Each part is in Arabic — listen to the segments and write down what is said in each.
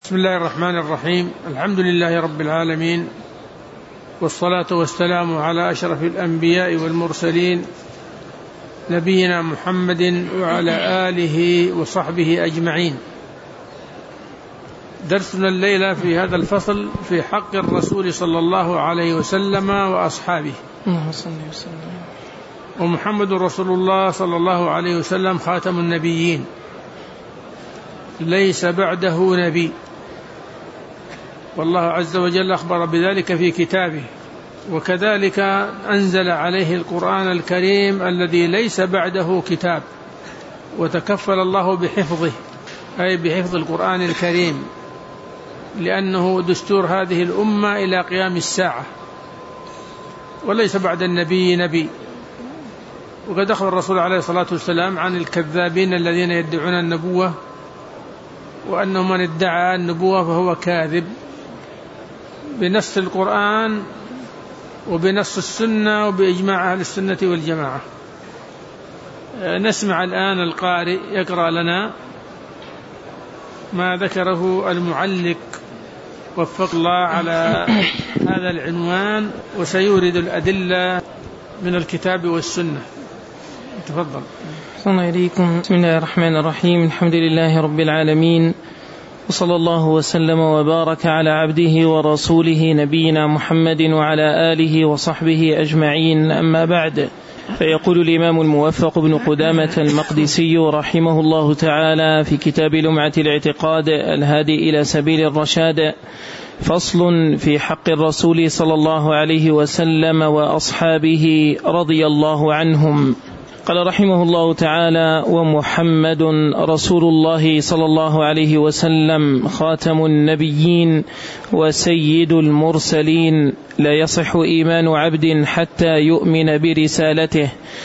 بسم الله الرحمن الرحيم. الحمد لله رب العالمين، والصلاة والسلام على أشرف الأنبياء والمرسلين نبينا محمد وعلى آله وصحبه أجمعين. درسنا الليلة في هذا الفصل في حق الرسول صلى الله عليه وسلم وأصحابه. ومحمد رسول الله صلى الله عليه وسلم خاتم النبيين، ليس بعده نبي، والله عز وجل أخبر بذلك في كتابه، وكذلك أنزل عليه القرآن الكريم الذي ليس بعده كتاب، وتكفل الله بحفظه، أي بحفظ القرآن الكريم، لأنه دستور هذه الأمة إلى قيام الساعة، وليس بعد النبي نبي. وقد أخبر الرسول عليه الصلاة والسلام عن الكذابين الذين يدعون النبوة، وأنه من ادعى النبوة فهو كاذب، بنص القرآن وبنص السنة وبإجماع أهل السنة والجماعة. نسمع الآن القارئ يقرأ لنا ما ذكره المعلق وفق الله على هذا العنوان، وسيورد الأدلة من الكتاب والسنة. تفضل. السلام عليكم. بسم الله الرحمن الرحيم. الحمد لله رب العالمين، وصلى الله وسلم وبارك على عبده ورسوله نبينا محمد وعلى آله وصحبه أجمعين، أما بعد. فيقول الإمام الموفق بن قدامة المقدسي رحمه الله تعالى في كتاب لمعة الاعتقاد الهادي إلى سبيل الرشاد: فصل في حق الرسول صلى الله عليه وسلم وأصحابه رضي الله عنهم. قال رحمه الله تعالى: ومحمد رسول الله صلى الله عليه وسلم خاتم النبيين وسيد المرسلين، لا يصح إيمان عبد حتى يؤمن برسالته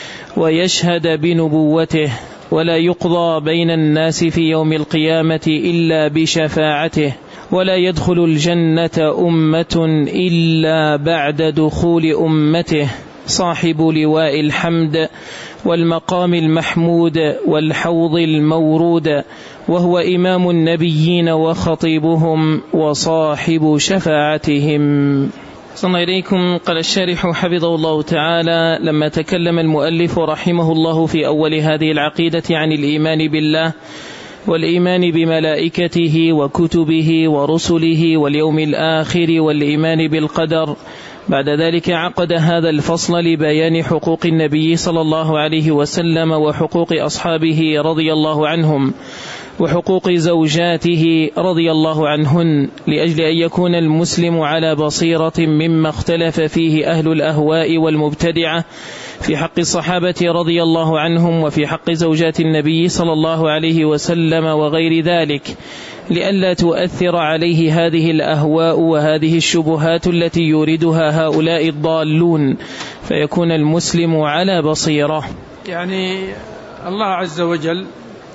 ويشهد بنبوته، ولا يقضى بين الناس في يوم القيامة إلا بشفاعته، ولا يدخل الجنة أمة إلا بعد دخول أمته، صاحب لواء الحمد والمقام المحمود والحوض المورود، وهو إمام النبيين وخطيبهم وصاحب شفاعتهم. صلى الله إليكم. قال الشارح حفظه الله تعالى: لما تكلم المؤلف رحمه الله في أول هذه العقيدة عن الإيمان بالله والإيمان بملائكته وكتبه ورسله واليوم الآخر والإيمان بالقدر، بعد ذلك عقد هذا الفصل لبيان حقوق النبي صلى الله عليه وسلم وحقوق أصحابه رضي الله عنهم وحقوق زوجاته رضي الله عنهن، لأجل أن يكون المسلم على بصيرة مما اختلف فيه أهل الأهواء والمبتدعة في حق الصحابة رضي الله عنهم وفي حق زوجات النبي صلى الله عليه وسلم وغير ذلك، لئلا تؤثر عليه هذه الأهواء وهذه الشبهات التي يوردها هؤلاء الضالون، فيكون المسلم على بصيرة. يعني الله عز وجل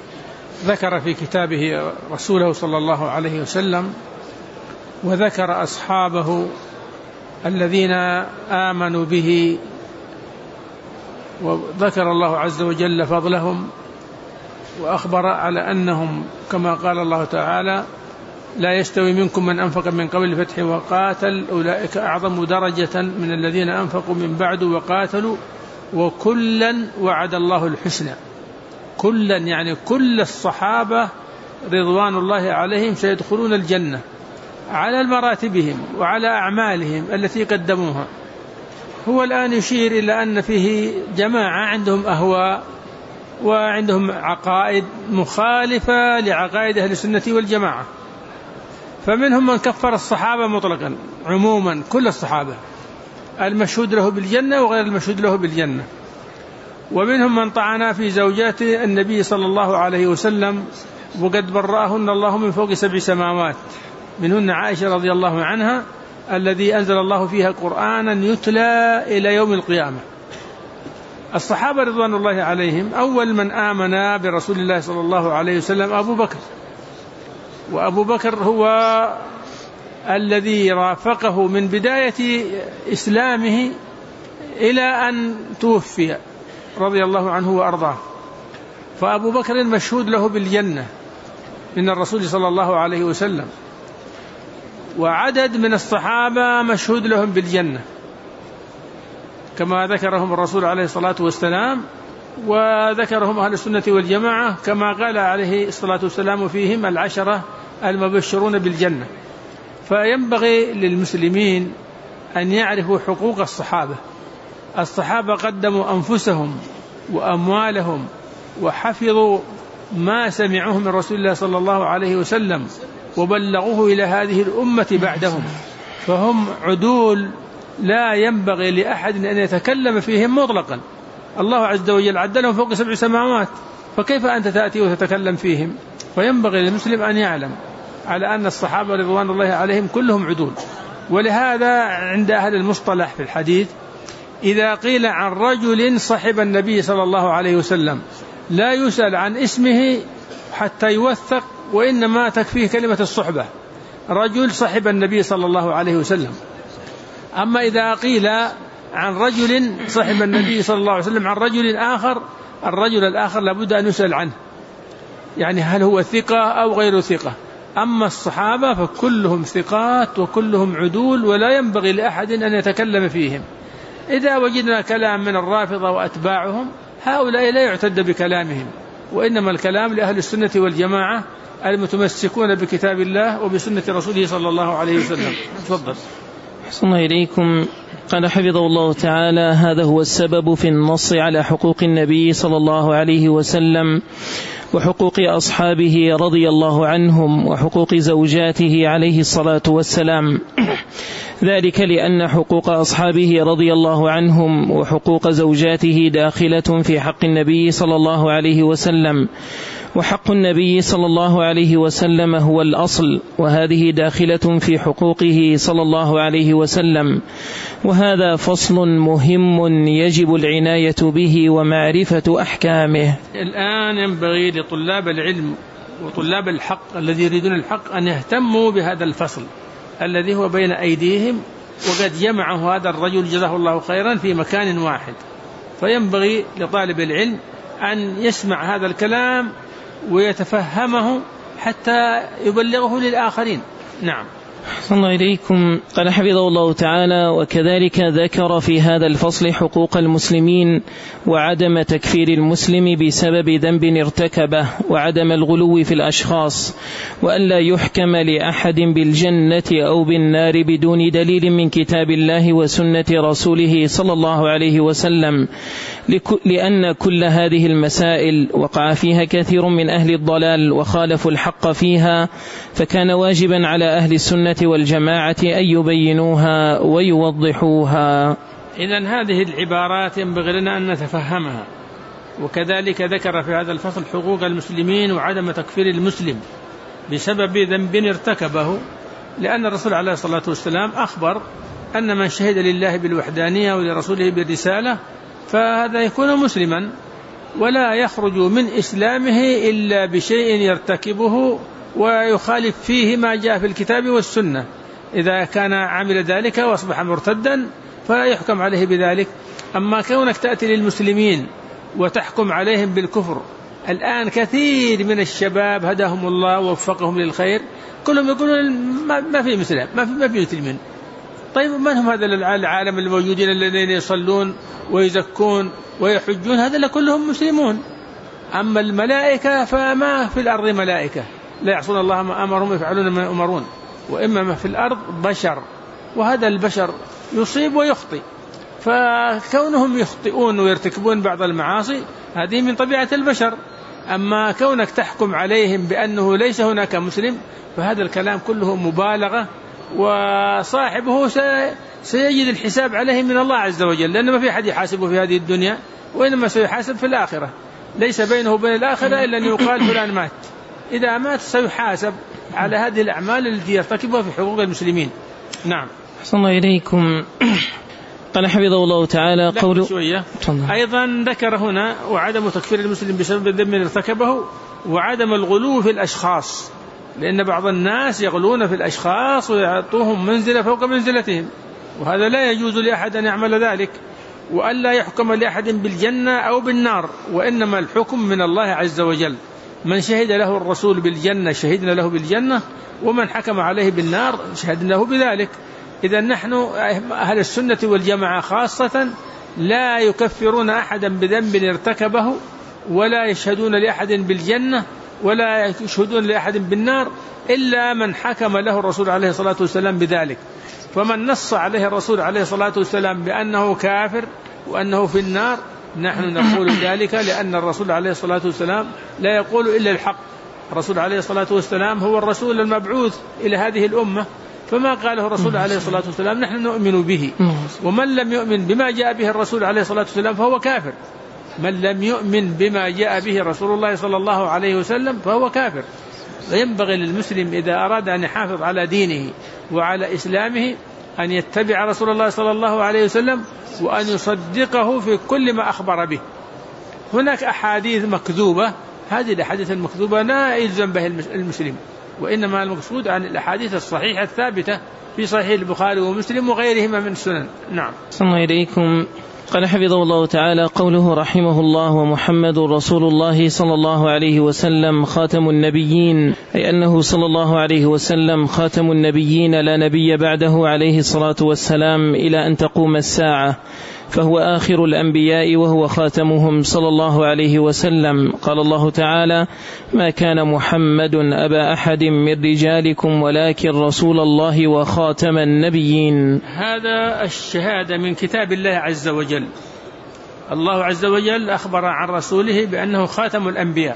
ذكر في كتابه رسوله صلى الله عليه وسلم، وذكر أصحابه الذين آمنوا به، وذكر الله عز وجل فضلهم، وأخبر على أنهم كما قال الله تعالى: لا يستوي منكم من أنفق من قبل الفتح وقاتل أولئك أعظم درجة من الذين أنفقوا من بعد وقاتلوا وكلا وعد الله الحسنى. كلا يعني كل الصحابة رضوان الله عليهم سيدخلون الجنة على مراتبهم وعلى أعمالهم التي قدموها. هو الآن يشير إلى أن فيه جماعة عندهم أهواء وعندهم عقائد مخالفة لعقائد أهل السنة والجماعة، فمنهم من كفر الصحابة مطلقا عموما، كل الصحابة المشهود له بالجنة وغير المشهود له بالجنة، ومنهم من طعنا في زوجات النبي صلى الله عليه وسلم وقد برأهن الله من فوق 7 سماوات، منهن عائشة رضي الله عنها الذي أنزل الله فيها قرآنا يتلى إلى يوم القيامة. الصحابة رضوان الله عليهم أول من آمن برسول الله صلى الله عليه وسلم أبو بكر، وأبو بكر هو الذي رافقه من بداية إسلامه إلى أن توفي رضي الله عنه وأرضاه، فأبو بكر مشهود له بالجنة من الرسول صلى الله عليه وسلم، وعدد من الصحابة مشهود لهم بالجنة كما ذكرهم الرسول عليه الصلاة والسلام، وذكرهم أهل السنة والجماعة كما قال عليه الصلاة والسلام فيهم 10 المبشرون بالجنة. فينبغي للمسلمين أن يعرفوا حقوق الصحابة. الصحابة قدموا أنفسهم وأموالهم وحفظوا ما سمعوه من رسول الله صلى الله عليه وسلم وبلغوه إلى هذه الأمة بعدهم، فهم عدول لا ينبغي لأحد أن يتكلم فيهم مطلقا. الله عز وجل عدلهم فوق 7 سماوات، فكيف أنت تأتي وتتكلم فيهم؟ فينبغي للمسلم أن يعلم على أن الصحابة رضوان الله عليهم كلهم عدول. ولهذا عند أهل المصطلح في الحديث إذا قيل عن رجل صحب النبي صلى الله عليه وسلم لا يسأل عن اسمه حتى يوثق، وإنما تكفيه كلمة الصحبة، رجل صحب النبي صلى الله عليه وسلم. أما إذا قيل عن رجل صحب النبي صلى الله عليه وسلم عن رجل آخر، الرجل الآخر لابد أن يسأل عنه، يعني هل هو ثقة أو غير ثقة. أما الصحابة فكلهم ثقات وكلهم عدول، ولا ينبغي لأحد أن يتكلم فيهم. إذا وجدنا كلام من الرافضة وأتباعهم هؤلاء لا يعتد بكلامهم، وإنما الكلام لأهل السنة والجماعة المتمسكون بكتاب الله وبسنة رسوله صلى الله عليه وسلم. تفضل. أحسن إليكم. قال حفظه الله تعالى: هذا هو السبب في النص على حقوق النبي صلى الله عليه وسلم وحقوق أصحابه رضي الله عنهم وحقوق زوجاته عليه الصلاة والسلام، ذلك لأن حقوق أصحابه رضي الله عنهم وحقوق زوجاته داخلة في حق النبي صلى الله عليه وسلم، وحق النبي صلى الله عليه وسلم هو الأصل، وهذه داخلة في حقوقه صلى الله عليه وسلم. وهذا فصل مهم يجب العناية به ومعرفة أحكامه. الآن ينبغي لطلاب العلم وطلاب الحق الذي يريدون الحق أن يهتموا بهذا الفصل الذي هو بين أيديهم، وقد جمعه هذا الرجل جزاه الله خيرا في مكان واحد. فينبغي لطالب العلم أن يسمع هذا الكلام ويتفهمه حتى يبلغه للآخرين. نعم. أحسن الله إليكم. قال حفظه الله تعالى: وكذلك ذكر في هذا الفصل حقوق المسلمين وعدم تكفير المسلم بسبب ذنب ارتكبه، وعدم الغلو في الأشخاص، وأن لا يحكم لأحد بالجنة أو بالنار بدون دليل من كتاب الله وسنة رسوله صلى الله عليه وسلم، لأن كل هذه المسائل وقع فيها كثير من أهل الضلال وخالفوا الحق فيها، فكان واجبا على أهل السنة والجماعة أن يبينوها ويوضحوها. إذن هذه العبارات ينبغي لنا أن نتفهمها. وكذلك ذكر في هذا الفصل حقوق المسلمين وعدم تكفير المسلم بسبب ذنب ارتكبه، لأن الرسول عليه الصلاة والسلام أخبر أن من شهد لله بالوحدانية ولرسوله بالرسالة فهذا يكون مسلما، ولا يخرج من إسلامه إلا بشيء يرتكبه ويخالف فيه ما جاء في الكتاب والسنة. إذا كان عمل ذلك وأصبح مرتدا فيحكم عليه بذلك. أما كونك تأتي للمسلمين وتحكم عليهم بالكفر، الآن كثير من الشباب هداهم الله ووفقهم للخير كلهم يقولون ما في مسلم، ما في مسلمين. طيب من هم هذا العالم الموجودين الذين يصلون ويزكون ويحجون؟ هذا كلهم مسلمون. أما الملائكة فما في الأرض ملائكة لا يعصون الله ما أمرهم ويفعلون ما يؤمرون، وإما ما في الأرض بشر، وهذا البشر يصيب ويخطئ، فكونهم يخطئون ويرتكبون بعض المعاصي هذه من طبيعة البشر. أما كونك تحكم عليهم بأنه ليس هناك مسلم فهذا الكلام كله مبالغة، وصاحبه سيجد الحساب عليه من الله عز وجل، لأن ما في أحد يحاسبه في هذه الدنيا، وإنما سيحاسب في الآخرة. ليس بينه وبين الآخرة إلا أن يقال فلان مات. إذا مات سيحاسب على هذه الأعمال التي يرتكبها في حقوق المسلمين. نعم. أحسن الله إليكم. قال حفظه الله تعالى قوله أيضا ذكر هنا وعدم تكفير المسلم بسبب الذنب ارتكبه وعدم الغلو في الأشخاص، لأن بعض الناس يغلون في الأشخاص ويعطوهم منزلة فوق منزلتهم، وهذا لا يجوز لأحد أن يعمل ذلك. وأن لا يحكم لأحد بالجنة أو بالنار، وإنما الحكم من الله عز وجل. من شهد له الرسول بالجنة شهدنا له بالجنة، ومن حكم عليه بالنار شهدنا له بذلك. إذا نحن أهل السنة والجماعة خاصة لا يكفرون أحدا بذنب ارتكبه، ولا يشهدون لأحد بالجنة ولا يشهدون لأحد بالنار إلا من حكم له الرسول عليه الصلاة والسلام بذلك. فمن نص عليه الرسول عليه الصلاة والسلام بأنه كافر وأنه في النار نحن نقول ذلك، لأن الرسول عليه الصلاة والسلام لا يقول إلا الحق. الرسول عليه الصلاة والسلام هو الرسول المبعوث إلى هذه الأمة، فما قاله الرسول عليه الصلاة والسلام نحن نؤمن به. ومن لم يؤمن بما جاء به الرسول عليه الصلاة والسلام فهو كافر. من لم يؤمن بما جاء به رسول الله صلى الله عليه وسلم فهو كافر. وينبغي للمسلم إذا أراد أن يحافظ على دينه وعلى إسلامه أن يتبع رسول الله صلى الله عليه وسلم وأن يصدقه في كل ما أخبر به. هناك أحاديث مكذوبة، هذه الأحاديث المكذوبة لا يلزم بها المسلم، وإنما المقصود عن الأحاديث الصحيحة الثابتة في صحيح البخاري ومسلم وغيرهما من السنن. نعم. صلى الله إليكم. قال حفظه الله تعالى: قوله رحمه الله: ومحمد رسول الله صلى الله عليه وسلم خاتم النبيين، أي أنه صلى الله عليه وسلم خاتم النبيين لا نبي بعده عليه الصلاة والسلام إلى أن تقوم الساعة، فهو آخر الأنبياء وهو خاتمهم صلى الله عليه وسلم. قال الله تعالى: ما كان محمد أبا أحد من رجالكم ولكن رسول الله وخاتم النبيين. هذا الشهادة من كتاب الله عز وجل. الله عز وجل أخبر عن رسوله بأنه خاتم الأنبياء،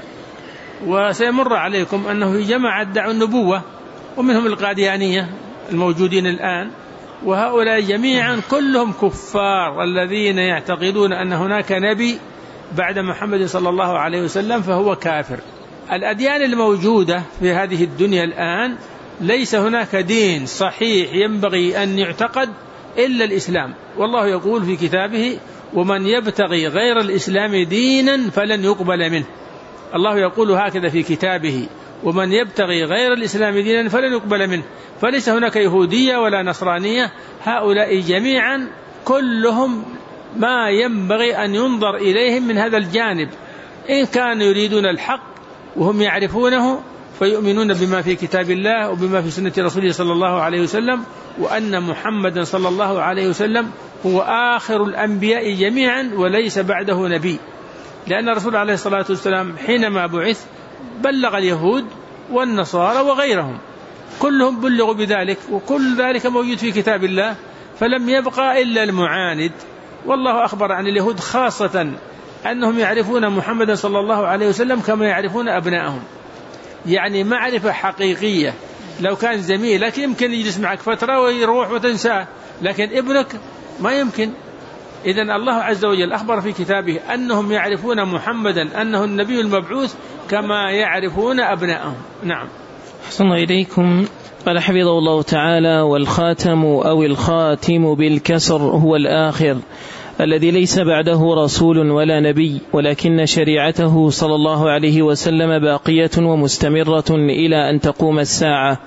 وسيمر عليكم أنه في جماعة ادعوا النبوة، ومنهم القاديانية الموجودين الآن، وهؤلاء جميعا كلهم كفار الذين يعتقدون أن هناك نبي بعد محمد صلى الله عليه وسلم فهو كافر. الأديان الموجودة في هذه الدنيا الآن ليس هناك دين صحيح ينبغي أن يعتقد إلا الإسلام، والله يقول في كتابه: ومن يبتغي غير الإسلام دينا فلن يقبل منه. الله يقول هكذا في كتابه: ومن يبتغي غير الإسلام دينا فلن يقبل منه. فليس هناك يهودية ولا نصرانية، هؤلاء جميعا كلهم ما ينبغي أن ينظر إليهم من هذا الجانب. إن كانوا يريدون الحق وهم يعرفونه فيؤمنون بما في كتاب الله وبما في سنة رسوله صلى الله عليه وسلم، وأن محمد صلى الله عليه وسلم هو آخر الأنبياء جميعا وليس بعده نبي، لأن الرسول عليه الصلاة والسلام حينما بعث بلغ اليهود والنصارى وغيرهم، كلهم بلغوا بذلك، وكل ذلك موجود في كتاب الله، فلم يبقى إلا المعاند. والله أخبر عن اليهود خاصة أنهم يعرفون محمد صلى الله عليه وسلم كما يعرفون أبنائهم، يعني معرفة حقيقية. لو كان زميلك يمكن يجلس معك فترة ويروح وتنساه، لكن ابنك ما يمكن. إذن الله عز وجل أخبر في كتابه أنهم يعرفون محمدا أنه النبي المبعوث كما يعرفون أبنائهم. نعم. أحسن الله إليكم. قال حفظه الله تعالى: والخاتم أو الخاتم بالكسر هو الآخر الذي ليس بعده رسول ولا نبي، ولكن شريعته صلى الله عليه وسلم باقية ومستمرة إلى أن تقوم الساعة،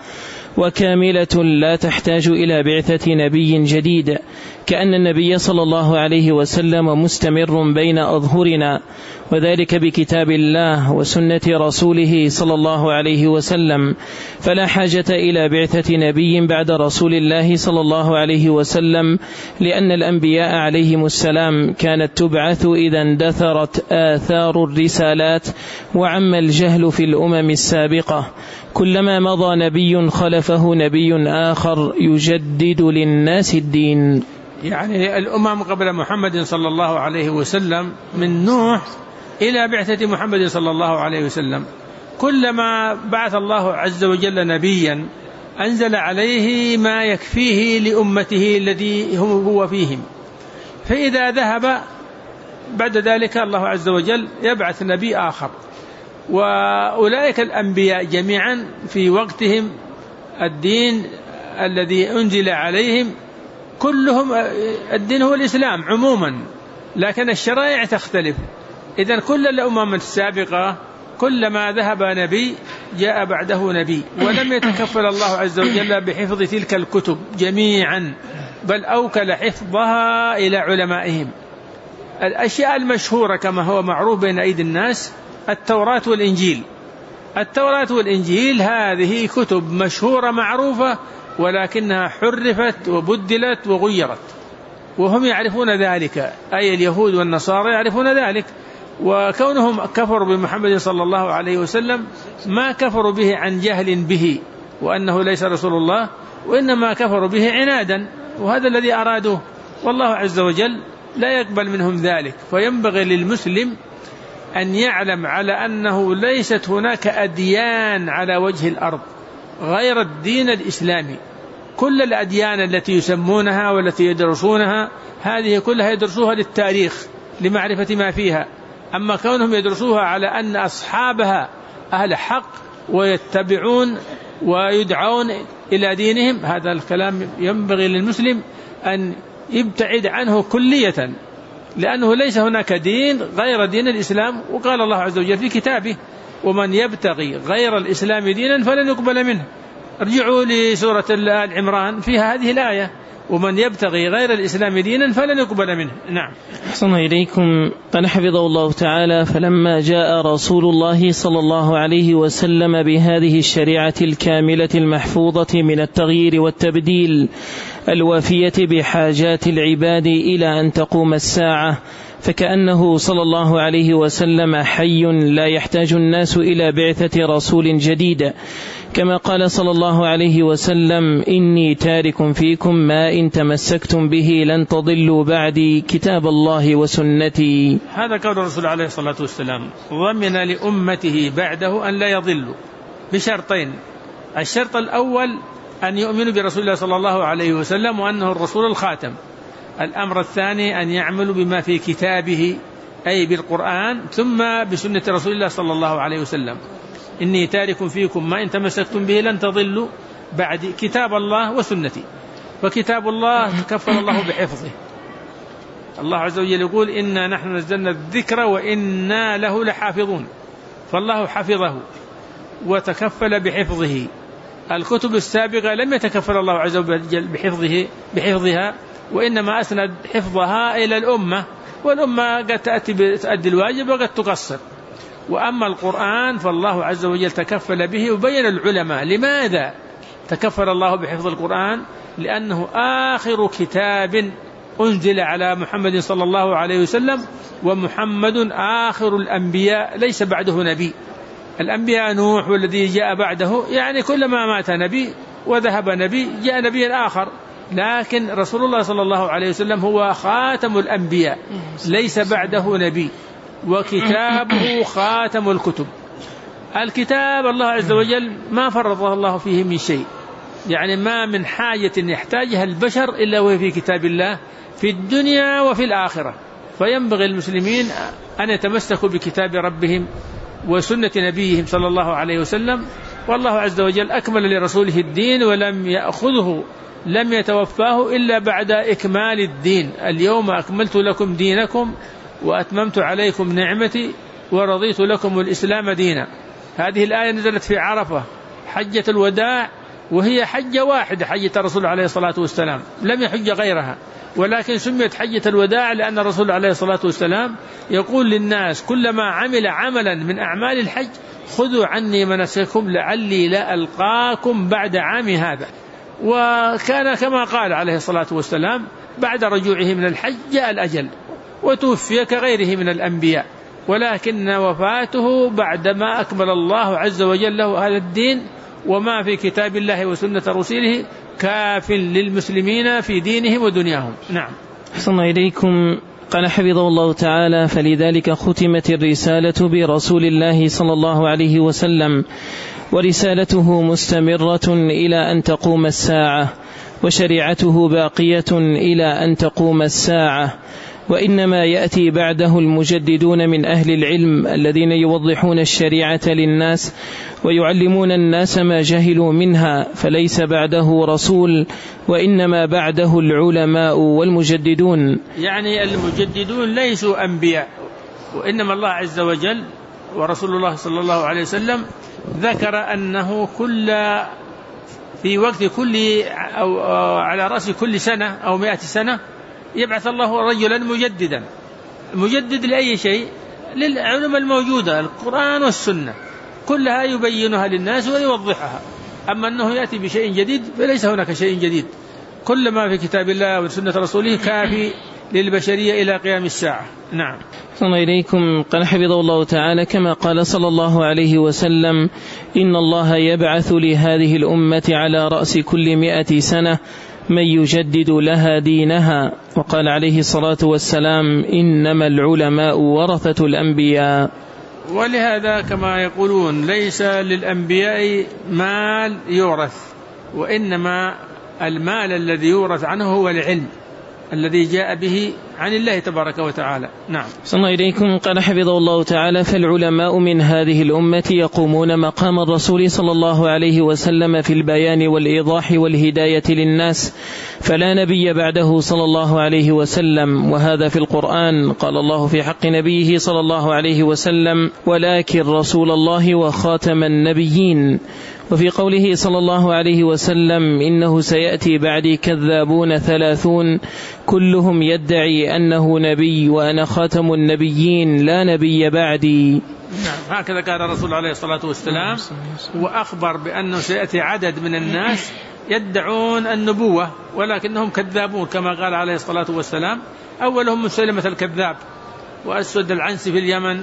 وكاملة لا تحتاج إلى بعثة نبي جديد، كأن النبي صلى الله عليه وسلم مستمر بين أظهرنا، وذلك بكتاب الله وسنة رسوله صلى الله عليه وسلم، فلا حاجة إلى بعثة نبي بعد رسول الله صلى الله عليه وسلم، لأن الأنبياء عليهم السلام كانت تبعث إذا اندثرت آثار الرسالات وعم الجهل في الأمم السابقة، كلما مضى نبي خلفه نبي آخر يجدد للناس الدين. يعني الأمم قبل محمد صلى الله عليه وسلم من نوح إلى بعثة محمد صلى الله عليه وسلم، كلما بعث الله عز وجل نبيا أنزل عليه ما يكفيه لأمته الذي هو فيهم، فإذا ذهب بعد ذلك الله عز وجل يبعث نبي آخر. وأولئك الأنبياء جميعا في وقتهم الدين الذي أنزل عليهم كلهم الدين هو الإسلام عموما، لكن الشرائع تختلف. إذن كل الأمم السابقة كلما ذهب نبي جاء بعده نبي، ولم يتكفل الله عز وجل بحفظ تلك الكتب جميعا، بل أوكل حفظها إلى علمائهم. الأشياء المشهورة كما هو معروف بين أيدي الناس التوراة والإنجيل، التوراة والإنجيل هذه كتب مشهورة معروفة، ولكنها حرفت وبدلت وغيرت، وهم يعرفون ذلك، أي اليهود والنصارى يعرفون ذلك. وكونهم كفروا بمحمد صلى الله عليه وسلم ما كفروا به عن جهل به وأنه ليس رسول الله، وإنما كفروا به عنادا، وهذا الذي أرادوه، والله عز وجل لا يقبل منهم ذلك. فينبغي للمسلم أن يعلم على أنه ليست هناك أديان على وجه الأرض غير الدين الإسلامي. كل الأديان التي يسمونها والتي يدرسونها هذه كلها يدرسوها للتاريخ لمعرفة ما فيها، أما كونهم يدرسوها على أن أصحابها أهل حق ويتبعون ويدعون إلى دينهم، هذا الكلام ينبغي للمسلم أن يبتعد عنه كلية، لأنه ليس هناك دين غير دين الإسلام. وقال الله عز وجل في كتابه: ومن يبتغي غير الإسلام دينا فلن يقبل منه. ارجعوا لسورة آل عمران فيها هذه الآية: ومن يبتغي غير الإسلام دينا فلن يقبل منه. نعم. أحسن إليكم. قال حفظه الله تعالى: فلما جاء رسول الله صلى الله عليه وسلم بهذه الشريعة الكاملة المحفوظة من التغيير والتبديل الوافية بحاجات العباد إلى أن تقوم الساعة، فكأنه صلى الله عليه وسلم حي لا يحتاج الناس إلى بعثة رسول جديد، كما قال صلى الله عليه وسلم: إني تارك فيكم ما إن تمسكتم به لن تضلوا بعدي كتاب الله وسنتي. هذا قول الرسول عليه الصلاة والسلام، ضمن لأمته بعده أن لا يضلوا بشرطين: الشرط الأول أن يؤمنوا برسول الله صلى الله عليه وسلم وأنه الرسول الخاتم. الأمر الثاني أن يعملوا بما في كتابه أي بالقرآن، ثم بسنة رسول الله صلى الله عليه وسلم. إني تارك فيكم ما إن تمسكتم به لن تضلوا بعد كتاب الله وسنتي. فكتاب الله تكفل الله بحفظه. الله عز وجل يقول: إنا نحن نزلنا الذكر وإنا له لحافظون، فالله حفظه وتكفل بحفظه. الكتب السابقة لم يتكفل الله عز وجل بحفظها، وإنما أسند حفظها إلى الأمة، والأمة قد تؤدي الواجب وقد تقصر. وأما القرآن فالله عز وجل تكفل به، وبين العلماء لماذا تكفل الله بحفظ القرآن: لأنه آخر كتاب أنزل على محمد صلى الله عليه وسلم، ومحمد آخر الأنبياء ليس بعده نبي. الأنبياء نوح والذي جاء بعده، يعني كلما مات نبي وذهب نبي جاء نبي آخر، لكن رسول الله صلى الله عليه وسلم هو خاتم الأنبياء ليس بعده نبي، وكتابه خاتم الكتب. الكتاب الله عز وجل ما فرضه الله فيه من شيء، يعني ما من حاجة يحتاجها البشر إلا وهي في كتاب الله في الدنيا وفي الآخرة. فينبغي المسلمين أن يتمسكوا بكتاب ربهم وسنة نبيهم صلى الله عليه وسلم. والله عز وجل أكمل لرسوله الدين ولم يأخذه، لم يتوفاه إلا بعد إكمال الدين. اليوم أكملت لكم دينكم وأتممت عليكم نعمتي ورضيت لكم الإسلام دينا. هذه الآية نزلت في عرفة حجة الوداع، وهي حجة واحدة، حجة الرسول عليه الصلاة والسلام، لم يحج غيرها، ولكن سميت حجة الوداع لأن الرسول عليه الصلاة والسلام يقول للناس: كلما عمل عملا من أعمال الحج خذوا عني مناسككم لعلي لا ألقاكم بعد عام هذا. وكان كما قال عليه الصلاة والسلام: بعد رجوعه من الحج جاء الأجل، وتوفي كغيره من الأنبياء، ولكن وفاته بعدما أكمل الله عز وجل له هذا الدين، وما في كتاب الله وسنة رسوله كاف للمسلمين في دينهم ودنياهم. نعم. أحسن إليكم. قال حفظه الله تعالى: فلذلك ختمت الرسالة برسول الله صلى الله عليه وسلم، ورسالته مستمرة إلى أن تقوم الساعة، وشريعته باقية إلى أن تقوم الساعة. وإنما يأتي بعده المجددون من أهل العلم الذين يوضحون الشريعة للناس ويعلمون الناس ما جهلوا منها، فليس بعده رسول، وإنما بعده العلماء والمجددون. يعني المجددون ليسوا أنبياء، وإنما الله عز وجل ورسول الله صلى الله عليه وسلم ذكر أنه في وقت كل أو على رأس كل سنة أو 100 سنة يبعث الله رجلا مجددا. مجدد لأي شيء؟ للعلوم الموجودة، القرآن والسنة. كلها يبينها للناس ويوضحها. أما أنه يأتي بشيء جديد فليس هناك شيء جديد، كل ما في كتاب الله وسنة رسوله كافي للبشرية إلى قيام الساعة. نعم. صلى إليكم. قال حفظه الله تعالى: كما قال صلى الله عليه وسلم: إن الله يبعث لهذه الأمة على رأس كل 100 سنة من يجدد لها دينها. وقال عليه الصلاة والسلام: إنما العلماء ورثة الأنبياء. ولهذا كما يقولون ليس للأنبياء مال يورث، وإنما المال الذي يورث عنه هو العلم الذي جاء به عن الله تبارك وتعالى. نعم. صلى الله إليكم. قال حفظه الله تعالى: فالعلماء من هذه الأمة يقومون مقام الرسول صلى الله عليه وسلم في البيان والإيضاح والهداية للناس، فلا نبي بعده صلى الله عليه وسلم. وهذا في القرآن. قال الله في حق نبيه صلى الله عليه وسلم: ولكن رسول الله وخاتم النبيين. وفي قوله صلى الله عليه وسلم: إنه سيأتي بعدي كذابون 30 كلهم يدعي أنه نبي وأنا خاتم النبيين لا نبي بعدي. نعم، هكذا قال الرسول عليه الصلاة والسلام، وأخبر بأنه سيأتي عدد من الناس يدعون النبوة ولكنهم كذابون كما قال عليه الصلاة والسلام. أولهم مسلمة الكذاب، وأسود العنسي في اليمن،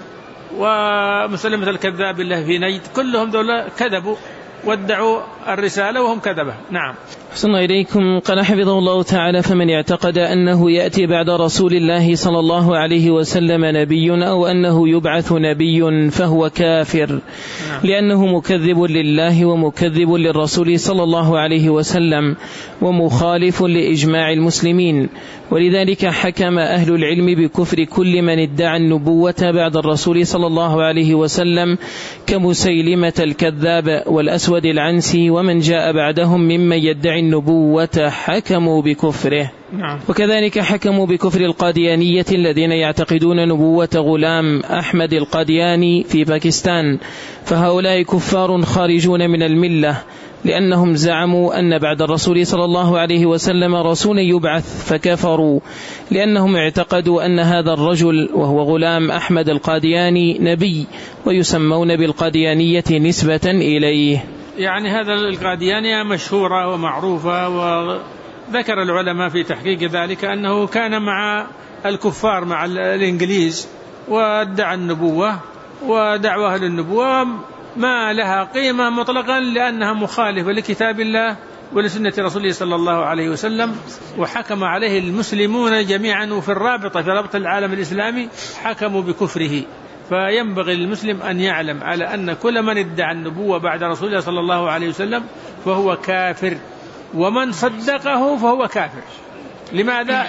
ومسلمة الكذاب الله في نجد، كلهم دولة كذبوا وادعوا الرسالة وهم كذبة. نعم. أحسن إليكم. قال حفظه الله تعالى: فمن اعتقد أنه يأتي بعد رسول الله صلى الله عليه وسلم نبي أو أنه يبعث نبي فهو كافر، لأنه مكذب لله ومكذب للرسول صلى الله عليه وسلم ومخالف لإجماع المسلمين. ولذلك حكم أهل العلم بكفر كل من ادعى النبوة بعد الرسول صلى الله عليه وسلم كمسيلمة الكذاب والأسود العنسي ومن جاء بعدهم ممن يدعي النبوة حكموا بكفره. نعم. وكذلك حكموا بكفر القاديانية الذين يعتقدون نبوة غلام أحمد القادياني في باكستان، فهؤلاء كفار خارجون من الملة، لأنهم زعموا أن بعد الرسول صلى الله عليه وسلم رسول يبعث، فكفروا لأنهم اعتقدوا أن هذا الرجل وهو غلام أحمد القادياني نبي، ويسمون بالقاديانية نسبة إليه. يعني هذا القاديانية مشهورة ومعروفة، وذكر العلماء في تحقيق ذلك أنه كان مع الكفار مع الإنجليز وادعى النبوة، ودعوة للنبوة ما لها قيمة مطلقا لأنها مخالفة لكتاب الله ولسنة رسوله صلى الله عليه وسلم، وحكم عليه المسلمون جميعا، وفي الرابطة في رابطة العالم الإسلامي حكموا بكفره. فينبغي للمسلم أن يعلم على أن كل من ادعى النبوة بعد رسول الله صلى الله عليه وسلم فهو كافر، ومن صدقه فهو كافر. لماذا؟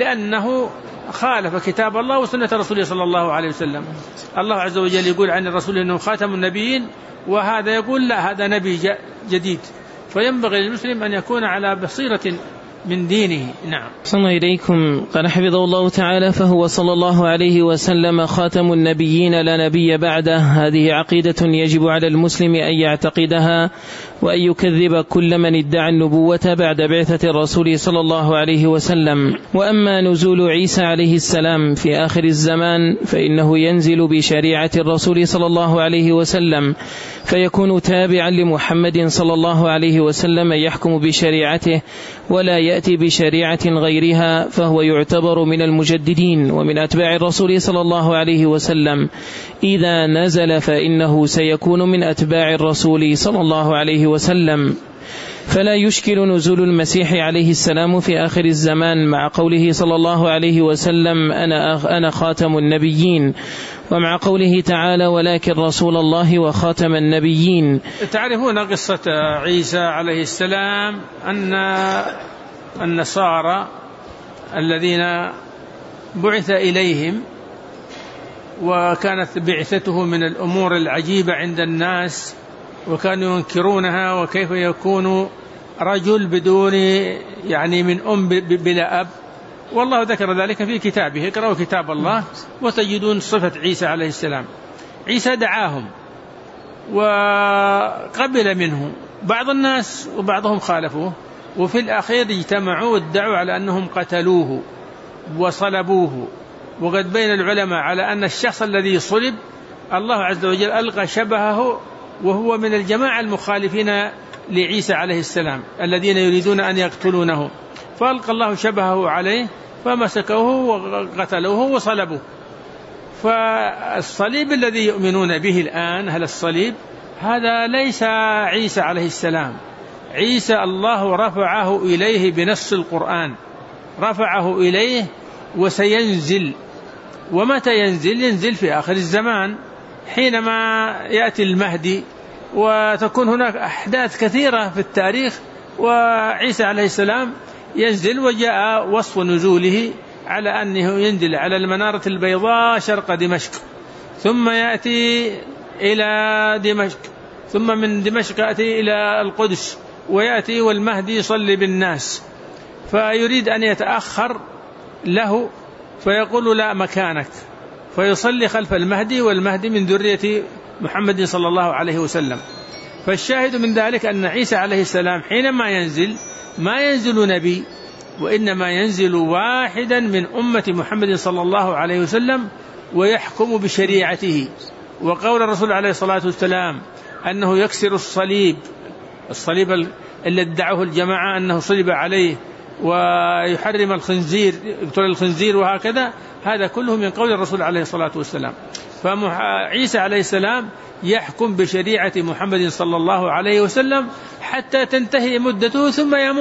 لأنه خالف كتاب الله وسنة رسوله صلى الله عليه وسلم. الله عز وجل يقول عن الرسول أنه خاتم النبيين، وهذا يقول لا، هذا نبي جديد. فينبغي للمسلم أن يكون على بصيرة من دينه. نعم. صلى الله إليكم. قال حفظه الله تعالى: فهو صلى الله عليه وسلم خاتم النبيين لا نبي بعده. هذه عقيدة يجب على المسلم أن يعتقدها وأن يكذب كل من ادعى النبوة بعد بعثة الرسول صلى الله عليه وسلم. وأما نزول عيسى عليه السلام في آخر الزمان فإنه ينزل بشريعة الرسول صلى الله عليه وسلم، فيكون تابعا لمحمد صلى الله عليه وسلم يحكم بشريعته ولا يأتي بشريعة غيرها، فهو يعتبر من المجددين ومن أتباع الرسول صلى الله عليه وسلم. إذا نزل فإنه سيكون من أتباع الرسول صلى الله عليه وسلم. فلا يشكل نزول المسيح عليه السلام في آخر الزمان مع قوله صلى الله عليه وسلم: أنا خاتم النبيين، ومع قوله تعالى: ولكن رسول الله وخاتم النبيين. تعرفون قصة عيسى عليه السلام أن النصارى الذين بعث إليهم وكانت بعثته من الأمور العجيبة عند الناس وكانوا ينكرونها، وكيف يكون رجل بدون يعني من أم بلا أب، والله ذكر ذلك في كتابه. اقرأوا كتاب الله وتجدون صفة عيسى عليه السلام. عيسى دعاهم وقبل منه بعض الناس وبعضهم خالفوه، وفي الأخير اجتمعوا وادعوا على أنهم قتلوه وصلبوه. وقد بين العلماء على أن الشخص الذي صلب الله عز وجل ألقى شبهه وهو من الجماعة المخالفين لعيسى عليه السلام الذين يريدون أن يقتلونه، فألقى الله شبهه عليه فمسكوه وقتلوه وصلبوه. فالصليب الذي يؤمنون به الآن، هل الصليب هذا ليس عيسى عليه السلام. عيسى الله رفعه إليه بنص القرآن، رفعه إليه وسينزل. ومتى ينزل؟ ينزل في آخر الزمان حينما يأتي المهدي، وتكون هناك أحداث كثيرة في التاريخ، وعيسى عليه السلام ينزل. وجاء وصف نزوله على أنه ينزل على المنارة البيضاء شرق دمشق، ثم يأتي إلى دمشق، ثم من دمشق يأتي إلى القدس، ويأتي والمهدي يصلي بالناس، فيريد أن يتأخر له فيقول لا مكانك، فيصلي خلف المهدي، والمهدي من ذرية محمد صلى الله عليه وسلم. فالشاهد من ذلك أن عيسى عليه السلام حينما ينزل ما ينزل نبي، وإنما ينزل واحدا من أمة محمد صلى الله عليه وسلم ويحكم بشريعته. وقول الرسول عليه الصلاة والسلام أنه يكسر الصليب الذي ادعوه الجماعة أنه صلب عليه، ويحرم الخنزير، يقتل الخنزير، وهكذا، هذا كله من قول الرسول عليه الصلاة والسلام. فعيسى عليه السلام يحكم بشريعة محمد صلى الله عليه وسلم حتى تنتهي مدته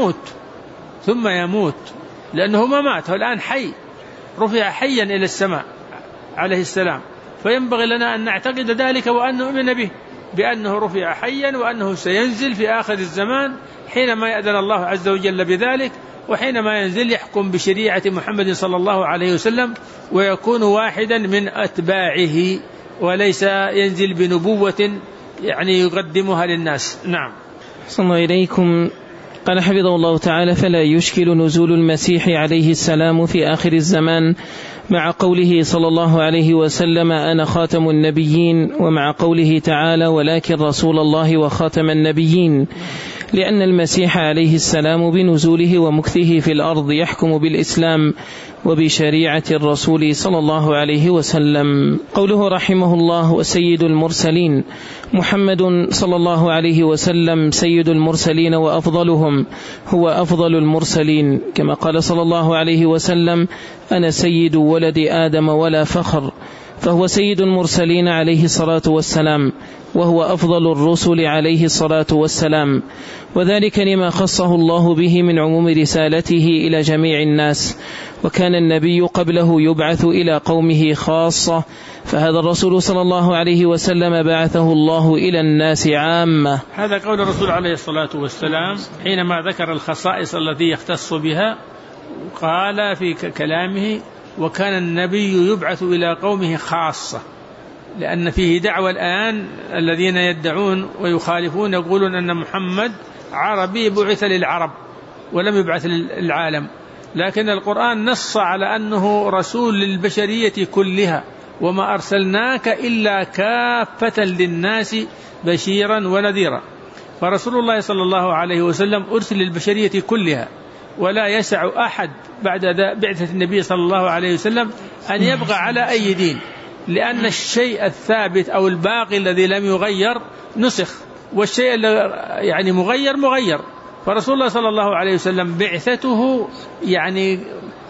ثم يموت لأنه ما مات، هو الآن حي، رفع حيا إلى السماء عليه السلام. فينبغي لنا أن نعتقد ذلك وأن نؤمن به، بأنه رفع حيا، وأنه سينزل في آخر الزمان حينما يأذن الله عز وجل بذلك، وحينما ينزل يحكم بشريعة محمد صلى الله عليه وسلم ويكون واحدا من أتباعه، وليس ينزل بنبوة يعني يقدمها للناس. نعم. صلى الله إليكم. قال حفظه الله تعالى: فلا يشكل نزول المسيح عليه السلام في آخر الزمان مع قوله صلى الله عليه وسلم: أنا خاتم النبيين، ومع قوله تعالى: ولكن رسول الله وخاتم النبيين، لأن المسيح عليه السلام بنزوله ومكثه في الأرض يحكم بالإسلام وبشريعة الرسول صلى الله عليه وسلم. قوله رحمه الله: وسيد المرسلين محمد صلى الله عليه وسلم سيد المرسلين وأفضلهم، هو أفضل المرسلين، كما قال صلى الله عليه وسلم: أنا سيد ولد آدم ولا فخر. فهو سيد المرسلين عليه الصلاة والسلام، وهو أفضل الرسل عليه الصلاة والسلام، وذلك لما خصه الله به من عموم رسالته إلى جميع الناس، وكان النبي قبله يبعث إلى قومه خاصة، فهذا الرسول صلى الله عليه وسلم بعثه الله إلى الناس عامة. هذا قول الرسول عليه الصلاة والسلام حينما ذكر الخصائص التي يختص بها، قال في كلامه: وكان النبي يبعث إلى قومه خاصة، لأن فيه دعوة الآن الذين يدعون ويخالفون يقولون أن محمد عربي بعث للعرب ولم يبعث للعالم، لكن القرآن نص على أنه رسول للبشرية كلها، وما أرسلناك إلا كافة للناس بشيرا ونذيرا. فرسول الله صلى الله عليه وسلم أرسل للبشرية كلها، ولا يسع أحد بعد بعثة النبي صلى الله عليه وسلم أن يبقى على أي دين، لأن الشيء الثابت أو الباقي الذي لم يغير نسخ، والشيء يعني مغير. فرسول الله صلى الله عليه وسلم بعثته يعني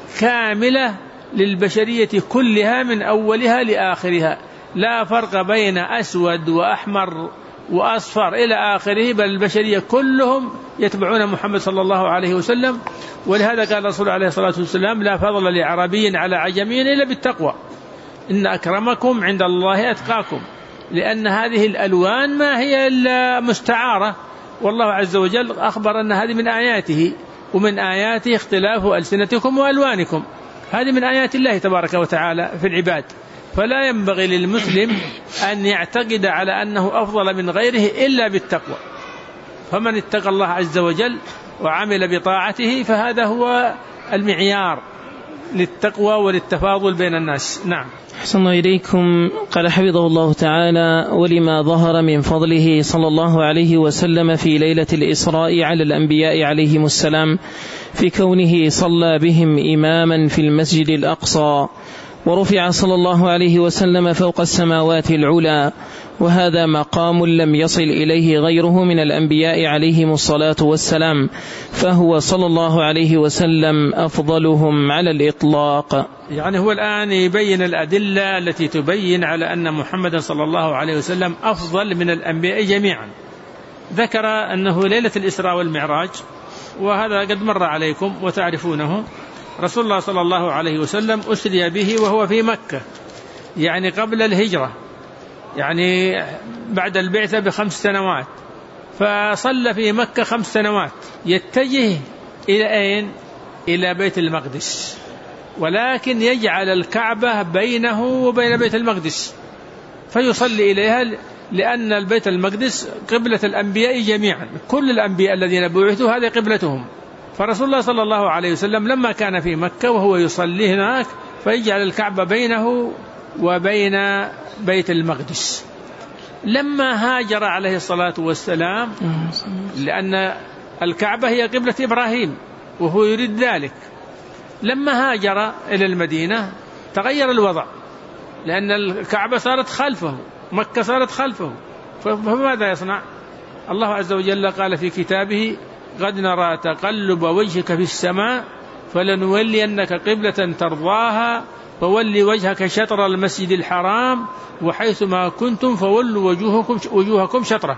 كاملة للبشرية كلها من أولها لآخرها، لا فرق بين أسود وأحمر وأصفر إلى آخره، بل البشرية كلهم يتبعون محمد صلى الله عليه وسلم. ولهذا قال الرسول عليه الصلاة والسلام: لا فضل لعربي على عجمي إلا بالتقوى، إن أكرمكم عند الله أتقاكم، لأن هذه الألوان ما هي إلا مستعارة، والله عز وجل أخبر أن هذه من آياته، ومن آياته اختلاف ألسنتكم وألوانكم، هذه من آيات الله تبارك وتعالى في العباد. فلا ينبغي للمسلم أن يعتقد على أنه أفضل من غيره إلا بالتقوى، فمن اتقى الله عز وجل وعمل بطاعته فهذا هو المعيار للتقوى وللتفاضل بين الناس. نعم. أحسن الله إليكم. قال حفظه الله تعالى: ولما ظهر من فضله صلى الله عليه وسلم في ليلة الإسراء على الأنبياء عليهم السلام في كونه صلى بهم إماما في المسجد الأقصى، ورفع صلى الله عليه وسلم فوق السماوات العلى، وهذا مقام لم يصل إليه غيره من الأنبياء عليهم الصلاة والسلام، فهو صلى الله عليه وسلم أفضلهم على الإطلاق. يعني هو الآن يبين الأدلة التي تبين على أن محمد صلى الله عليه وسلم أفضل من الأنبياء جميعا. ذكر أنه ليلة الإسراء والمعراج، وهذا قد مر عليكم وتعرفونه. رسول الله صلى الله عليه وسلم أسري به وهو في مكة، يعني قبل الهجرة، يعني بعد البعثة ب5 سنوات، فصلى في مكة 5 سنوات، يتجه إلى أين؟ إلى بيت المقدس، ولكن يجعل الكعبة بينه وبين بيت المقدس فيصلي إليها، لأن البيت المقدس قبلة الأنبياء جميعا، كل الأنبياء الذين بعثوا هذه قبلتهم. فرسول الله صلى الله عليه وسلم لما كان في مكة وهو يصلي هناك فيجعل الكعبة بينه وبين بيت المقدس. لما هاجر عليه الصلاة والسلام، لأن الكعبة هي قبلة إبراهيم وهو يريد ذلك، لما هاجر إلى المدينة تغير الوضع، لأن الكعبة صارت خلفه، مكة صارت خلفه، فماذا يصنع؟ الله عز وجل قال في كتابه: قد نرى تقلب وجهك في السماء فلنولينك قبلة ترضاها فول وجهك شطر المسجد الحرام وحيث ما كنتم فولوا وجوهكم شطره.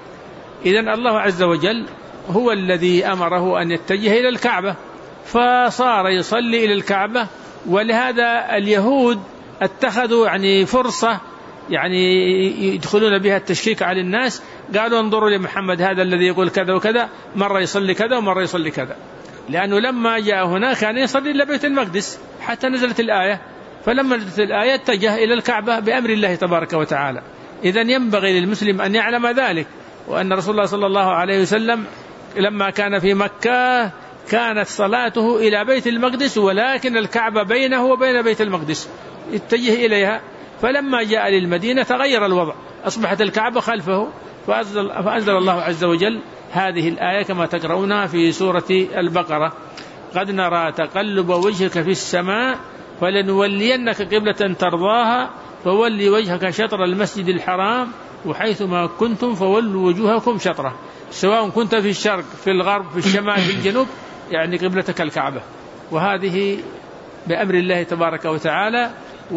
إذن الله عز وجل هو الذي أمره أن يتجه إلى الكعبة، فصار يصلي إلى الكعبة. ولهذا اليهود اتخذوا يعني فرصة يعني يدخلون بها التشكيك على الناس، قالوا انظروا لمحمد هذا الذي يقول كذا وكذا، مرة يصلي كذا ومرة يصلي كذا، لأنه لما جاء هنا كان يصلي إلى بيت المقدس حتى نزلت الآية، فلما نزلت الآية اتجه إلى الكعبة بأمر الله تبارك وتعالى. إذن ينبغي للمسلم أن يعلم ذلك، وأن رسول الله صلى الله عليه وسلم لما كان في مكة كانت صلاته إلى بيت المقدس، ولكن الكعبة بينه وبين بيت المقدس اتجه إليها. فلما جاء للمدينة تغير الوضع، أصبحت الكعبة خلفه، فأنزل الله عز وجل هذه الآية كما تقرؤونها في سورة البقرة: قد نرى تقلب وجهك في السماء فلنولينك قبلة ترضاها فولي وجهك شطر المسجد الحرام وحيثما كنتم فولوا وجوهكم شطره، سواء كنت في الشرق في الغرب في الشمال في الجنوب، يعني قبلتك الكعبة. وهذه بأمر الله تبارك وتعالى،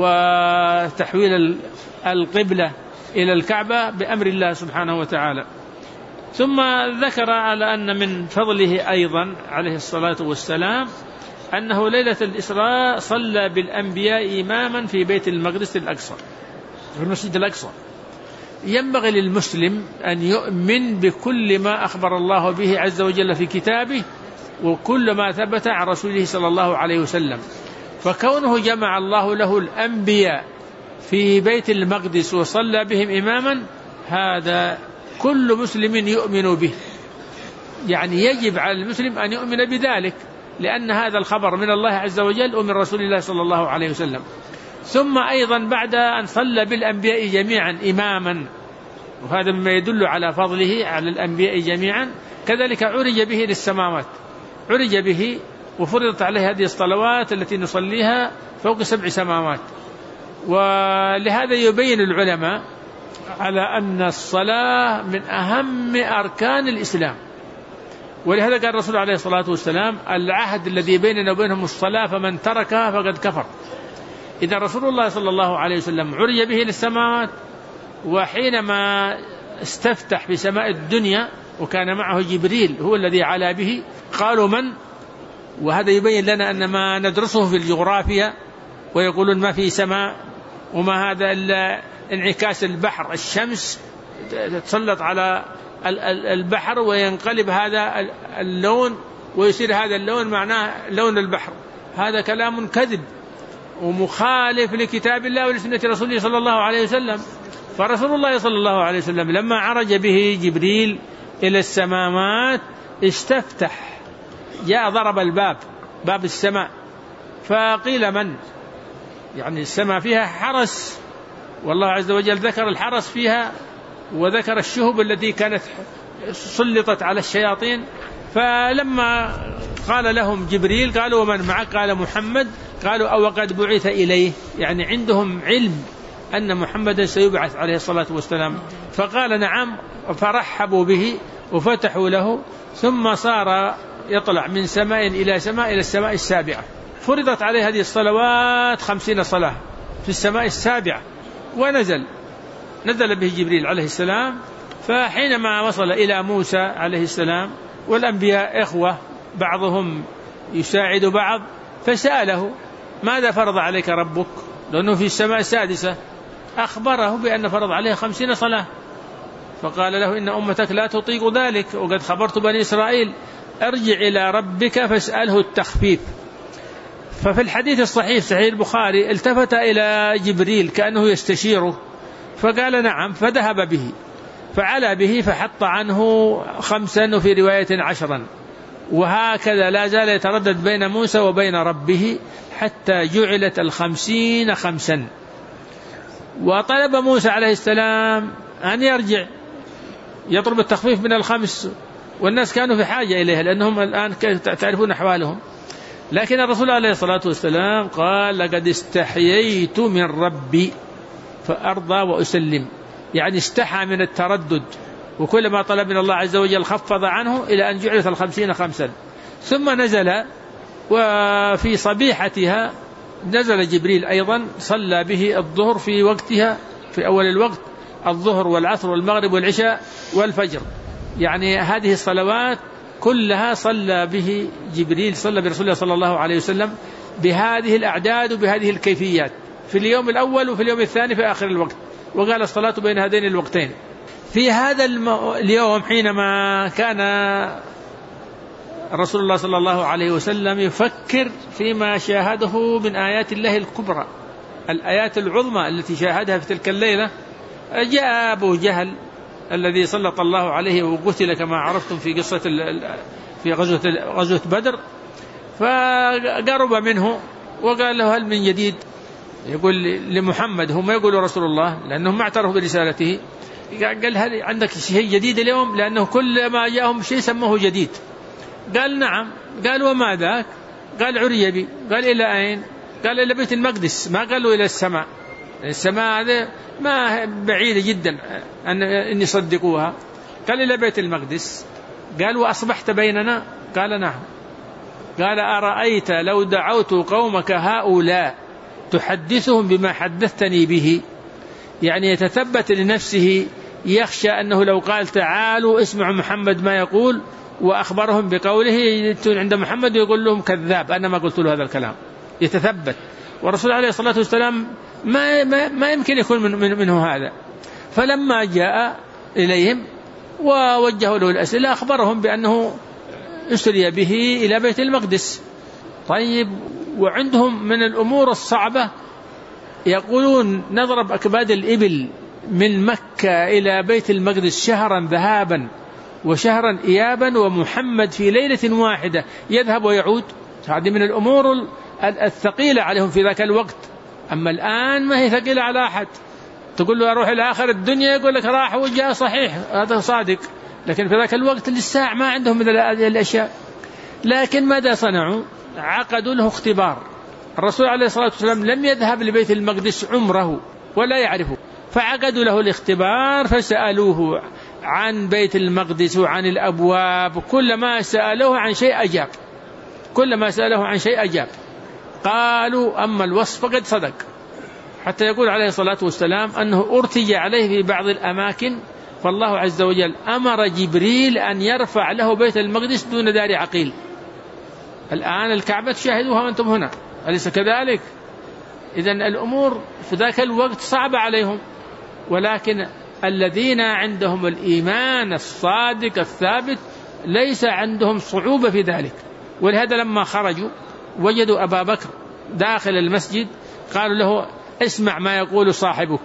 وتحويل القبلة إلى الكعبة بأمر الله سبحانه وتعالى. ثم ذكر على أن من فضله أيضا عليه الصلاة والسلام أنه ليلة الإسراء صلى بالأنبياء إماما في بيت المقدس الأقصى، في المسجد الأقصى. ينبغي للمسلم أن يؤمن بكل ما أخبر الله به عز وجل في كتابه وكل ما ثبت عن رسوله صلى الله عليه وسلم. فكونه جمع الله له الأنبياء في بيت المقدس وصلى بهم إماما، هذا كل مسلم يؤمن به، يعني يجب على المسلم أن يؤمن بذلك، لأن هذا الخبر من الله عز وجل ومن رسول الله صلى الله عليه وسلم. ثم أيضا بعد أن صلى بالأنبياء جميعا إماما، وهذا مما يدل على فضله على الأنبياء جميعا، كذلك عرج به للسماوات، عرج به وفرضت عليه هذه الصلوات التي نصليها فوق 7 سماوات. ولهذا يبين العلماء على أن الصلاة من أهم أركان الإسلام، ولهذا قال الرسول عليه الصلاة والسلام: العهد الذي بيننا وبينهم الصلاة فمن تركها فقد كفر. إذا رسول الله صلى الله عليه وسلم عرج به للسماوات، وحينما استفتح في سماء الدنيا وكان معه جبريل هو الذي علا به، قالوا من؟ وهذا يبين لنا أن ما ندرسه في الجغرافيا ويقولون ما في سماء وما هذا إلا انعكاس البحر، الشمس تتسلط على البحر وينقلب هذا اللون ويصير هذا اللون معناه لون البحر، هذا كلام كذب ومخالف لكتاب الله ولسنة رسوله صلى الله عليه وسلم. فرسول الله صلى الله عليه وسلم لما عرج به جبريل إلى السماوات استفتح، جاء ضرب الباب، باب السماء، فقيل من؟ يعني السماء فيها حرس، والله عز وجل ذكر الحرس فيها وذكر الشهب التي كانت سلطت على الشياطين. فلما قال لهم جبريل، قالوا ومن معك؟ قال محمد. قالوا أو قد بعث إليه، يعني عندهم علم أن محمدا سيبعث عليه الصلاة والسلام. فقال نعم، فرحبوا به وفتحوا له، ثم صار يطلع من سماء إلى سماء إلى السماء السابعة. فرضت عليه هذه الصلوات 50 صلاة في السماء السابعة، ونزل به جبريل عليه السلام. فحينما وصل إلى موسى عليه السلام، والأنبياء إخوة بعضهم يساعد بعض، فسأله ماذا فرض عليك ربك؟ لأنه في السماء السادسة. أخبره بأن فرض عليه 50 صلاة. فقال له إن أمتك لا تطيق ذلك، وقد خبرت بني إسرائيل، ارجع إلى ربك فاسأله التخفيف. ففي الحديث الصحيح صحيح البخاري التفت إلى جبريل كأنه يستشيره، فقال نعم، فذهب به فعلى به فحط عنه 5 وفي رواية 10. وهكذا لا زال يتردد بين موسى وبين ربه حتى جعلت 50 5. وطلب موسى عليه السلام أن يرجع يطلب التخفيف من 5، والناس كانوا في حاجة إليها لأنهم الآن تعرفون أحوالهم. لكن الرسول عليه الصلاة والسلام قال لقد استحييت من ربي فأرضى وأسلم، يعني استحى من التردد، وكلما طلب من الله عز وجل خفض عنه إلى أن جعلت 50 5. ثم نزل، وفي صبيحتها نزل جبريل أيضا، صلى به الظهر في وقتها في أول الوقت، الظهر والعصر والمغرب والعشاء والفجر، يعني هذه الصلوات كلها صلى به جبريل، صلى برسول الله صلى الله عليه وسلم بهذه الأعداد وبهذه الكيفيات، في اليوم الأول وفي اليوم الثاني في آخر الوقت. وقال الصلاة بين هذين الوقتين. في هذا اليوم حينما كان رسول الله صلى الله عليه وسلم يفكر فيما شاهده من آيات الله الكبرى، الآيات العظمى التي شاهدها في تلك الليلة، جاء أبو جهل الذي سلط الله عليه وقتل كما عرفتم في قصة في غزوة بدر. فقرب منه وقال له هل من جديد؟ يقول لمحمد، هم يقولوا رسول الله لأنهم ما اعترفوا برسالته. قال هل عندك شيء جديد اليوم؟ لأنه كل ما جاءهم شيء سموه جديد. قال نعم. قال وما ذاك؟ قال عري بي. قال إلى أين؟ قال إلى بيت المقدس، ما قالوا إلى السماء. السماء هذه ما بعيدة جدا أن يصدقوها. قال إلى بيت المقدس. قال وأصبحت بيننا؟ قال نعم. قال أرأيت لو دعوت قومك هؤلاء تحدثهم بما حدثتني به، يعني يتثبت لنفسه، يخشى أنه لو قال تعالوا اسمعوا محمد ما يقول وأخبرهم بقوله يأتون عند محمد ويقول لهم كذاب أنا ما قلت له هذا الكلام، يتثبت. والرسول عليه الصلاة والسلام ما يمكن يكون منه هذا. فلما جاء إليهم ووجهوا له الأسئلة أخبرهم بأنه أسري به إلى بيت المقدس. طيب، وعندهم من الأمور الصعبة يقولون نضرب أكباد الإبل من مكة إلى بيت المقدس شهرا ذهابا وشهرا إيابا، ومحمد في ليلة واحدة يذهب ويعود. هذه من الأمور الثقيلة عليهم في ذاك الوقت. أما الآن ما هي ثقيلة على أحد. تقول له أروح إلى آخر الدنيا يقول لك راح وجاء، صحيح هذا صادق، لكن في ذاك الوقت للساعة ما عندهم من الأشياء. لكن ماذا صنعوا؟ عقدوا له اختبار. الرسول عليه الصلاة والسلام لم يذهب لبيت المقدس عمره ولا يعرفه، فعقدوا له الاختبار، فسألوه عن بيت المقدس وعن الأبواب، كلما سألوه عن شيء أجاب، كلما سألوه عن شيء أجاب. قالوا أما الوصف فقد صدق، حتى يقول عليه الصلاة والسلام أنه أرتج عليه في بعض الأماكن، فالله عز وجل أمر جبريل أن يرفع له بيت المقدس دون دار عقيل. الآن الكعبة تشاهدوها وأنتم هنا، أليس كذلك؟ إذن الأمور في ذاك الوقت صعبة عليهم، ولكن الذين عندهم الإيمان الصادق الثابت ليس عندهم صعوبة في ذلك. ولهذا لما خرجوا وجدوا أبا بكر داخل المسجد، قالوا له اسمع ما يقول صاحبك.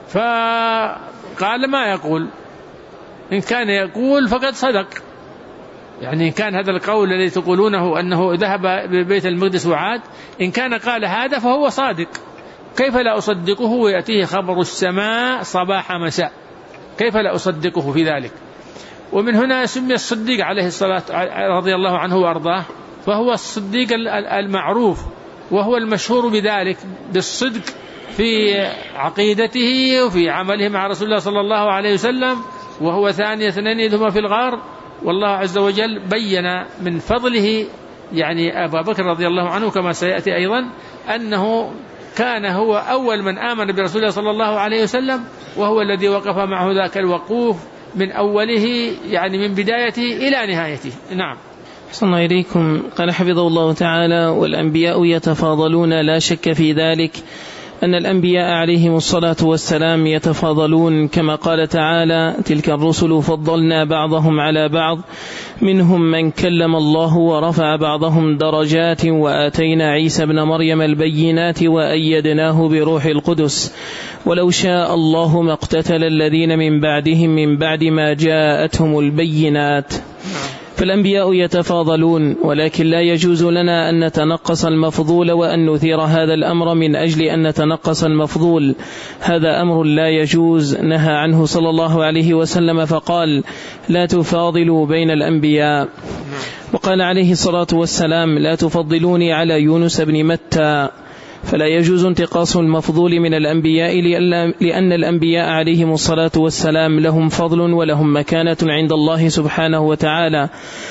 فقال ما يقول؟ إن كان يقول فقد صدق، يعني إن كان هذا القول الذي تقولونه أنه ذهب ببيت المقدس وعاد، إن كان قال هذا فهو صادق. كيف لا أصدقه ويأتيه خبر السماء صباح مساء؟ كيف لا أصدقه في ذلك؟ ومن هنا سمي الصديق عليه الصلاة رضي الله عنه وأرضاه فهو الصديق المعروف، وهو المشهور بذلك بالصدق في عقيدته وفي عمله مع رسول الله صلى الله عليه وسلم، وهو ثاني اثنين إذ هما في الغار. والله عز وجل بين من فضله يعني أبا بكر رضي الله عنه كما سيأتي أيضا أنه كان هو أول من آمن برسول الله صلى الله عليه وسلم، وهو الذي وقف معه ذاك الوقوف من أوله يعني من بدايته إلى نهايته. نعم. أحسن إليكم. قال حفظه الله تعالى: والأنبياء يتفاضلون لا شك في ذلك، أن الأنبياء عليهم الصلاة والسلام يتفاضلون، كما قال تعالى: تلك الرسل فضلنا بعضهم على بعض منهم من كلم الله ورفع بعضهم درجات وآتينا عيسى ابن مريم البينات وأيدناه بروح القدس ولو شاء الله ما اقتتل الذين من بعدهم من بعد ما جاءتهم البينات. فالأنبياء يتفاضلون، ولكن لا يجوز لنا أن نتنقص المفضول وأن نثير هذا الأمر من أجل أن نتنقص المفضول، هذا أمر لا يجوز، نهى عنه صلى الله عليه وسلم فقال: لا تفاضلوا بين الأنبياء. وقال عليه الصلاة والسلام: لا تفضلوني على يونس بن متى. فلا يجوز انتقاص المفضول من الأنبياء، لأن الأنبياء عليهم الصلاة والسلام لهم فضل ولهم مكانة عند الله سبحانه وتعالى،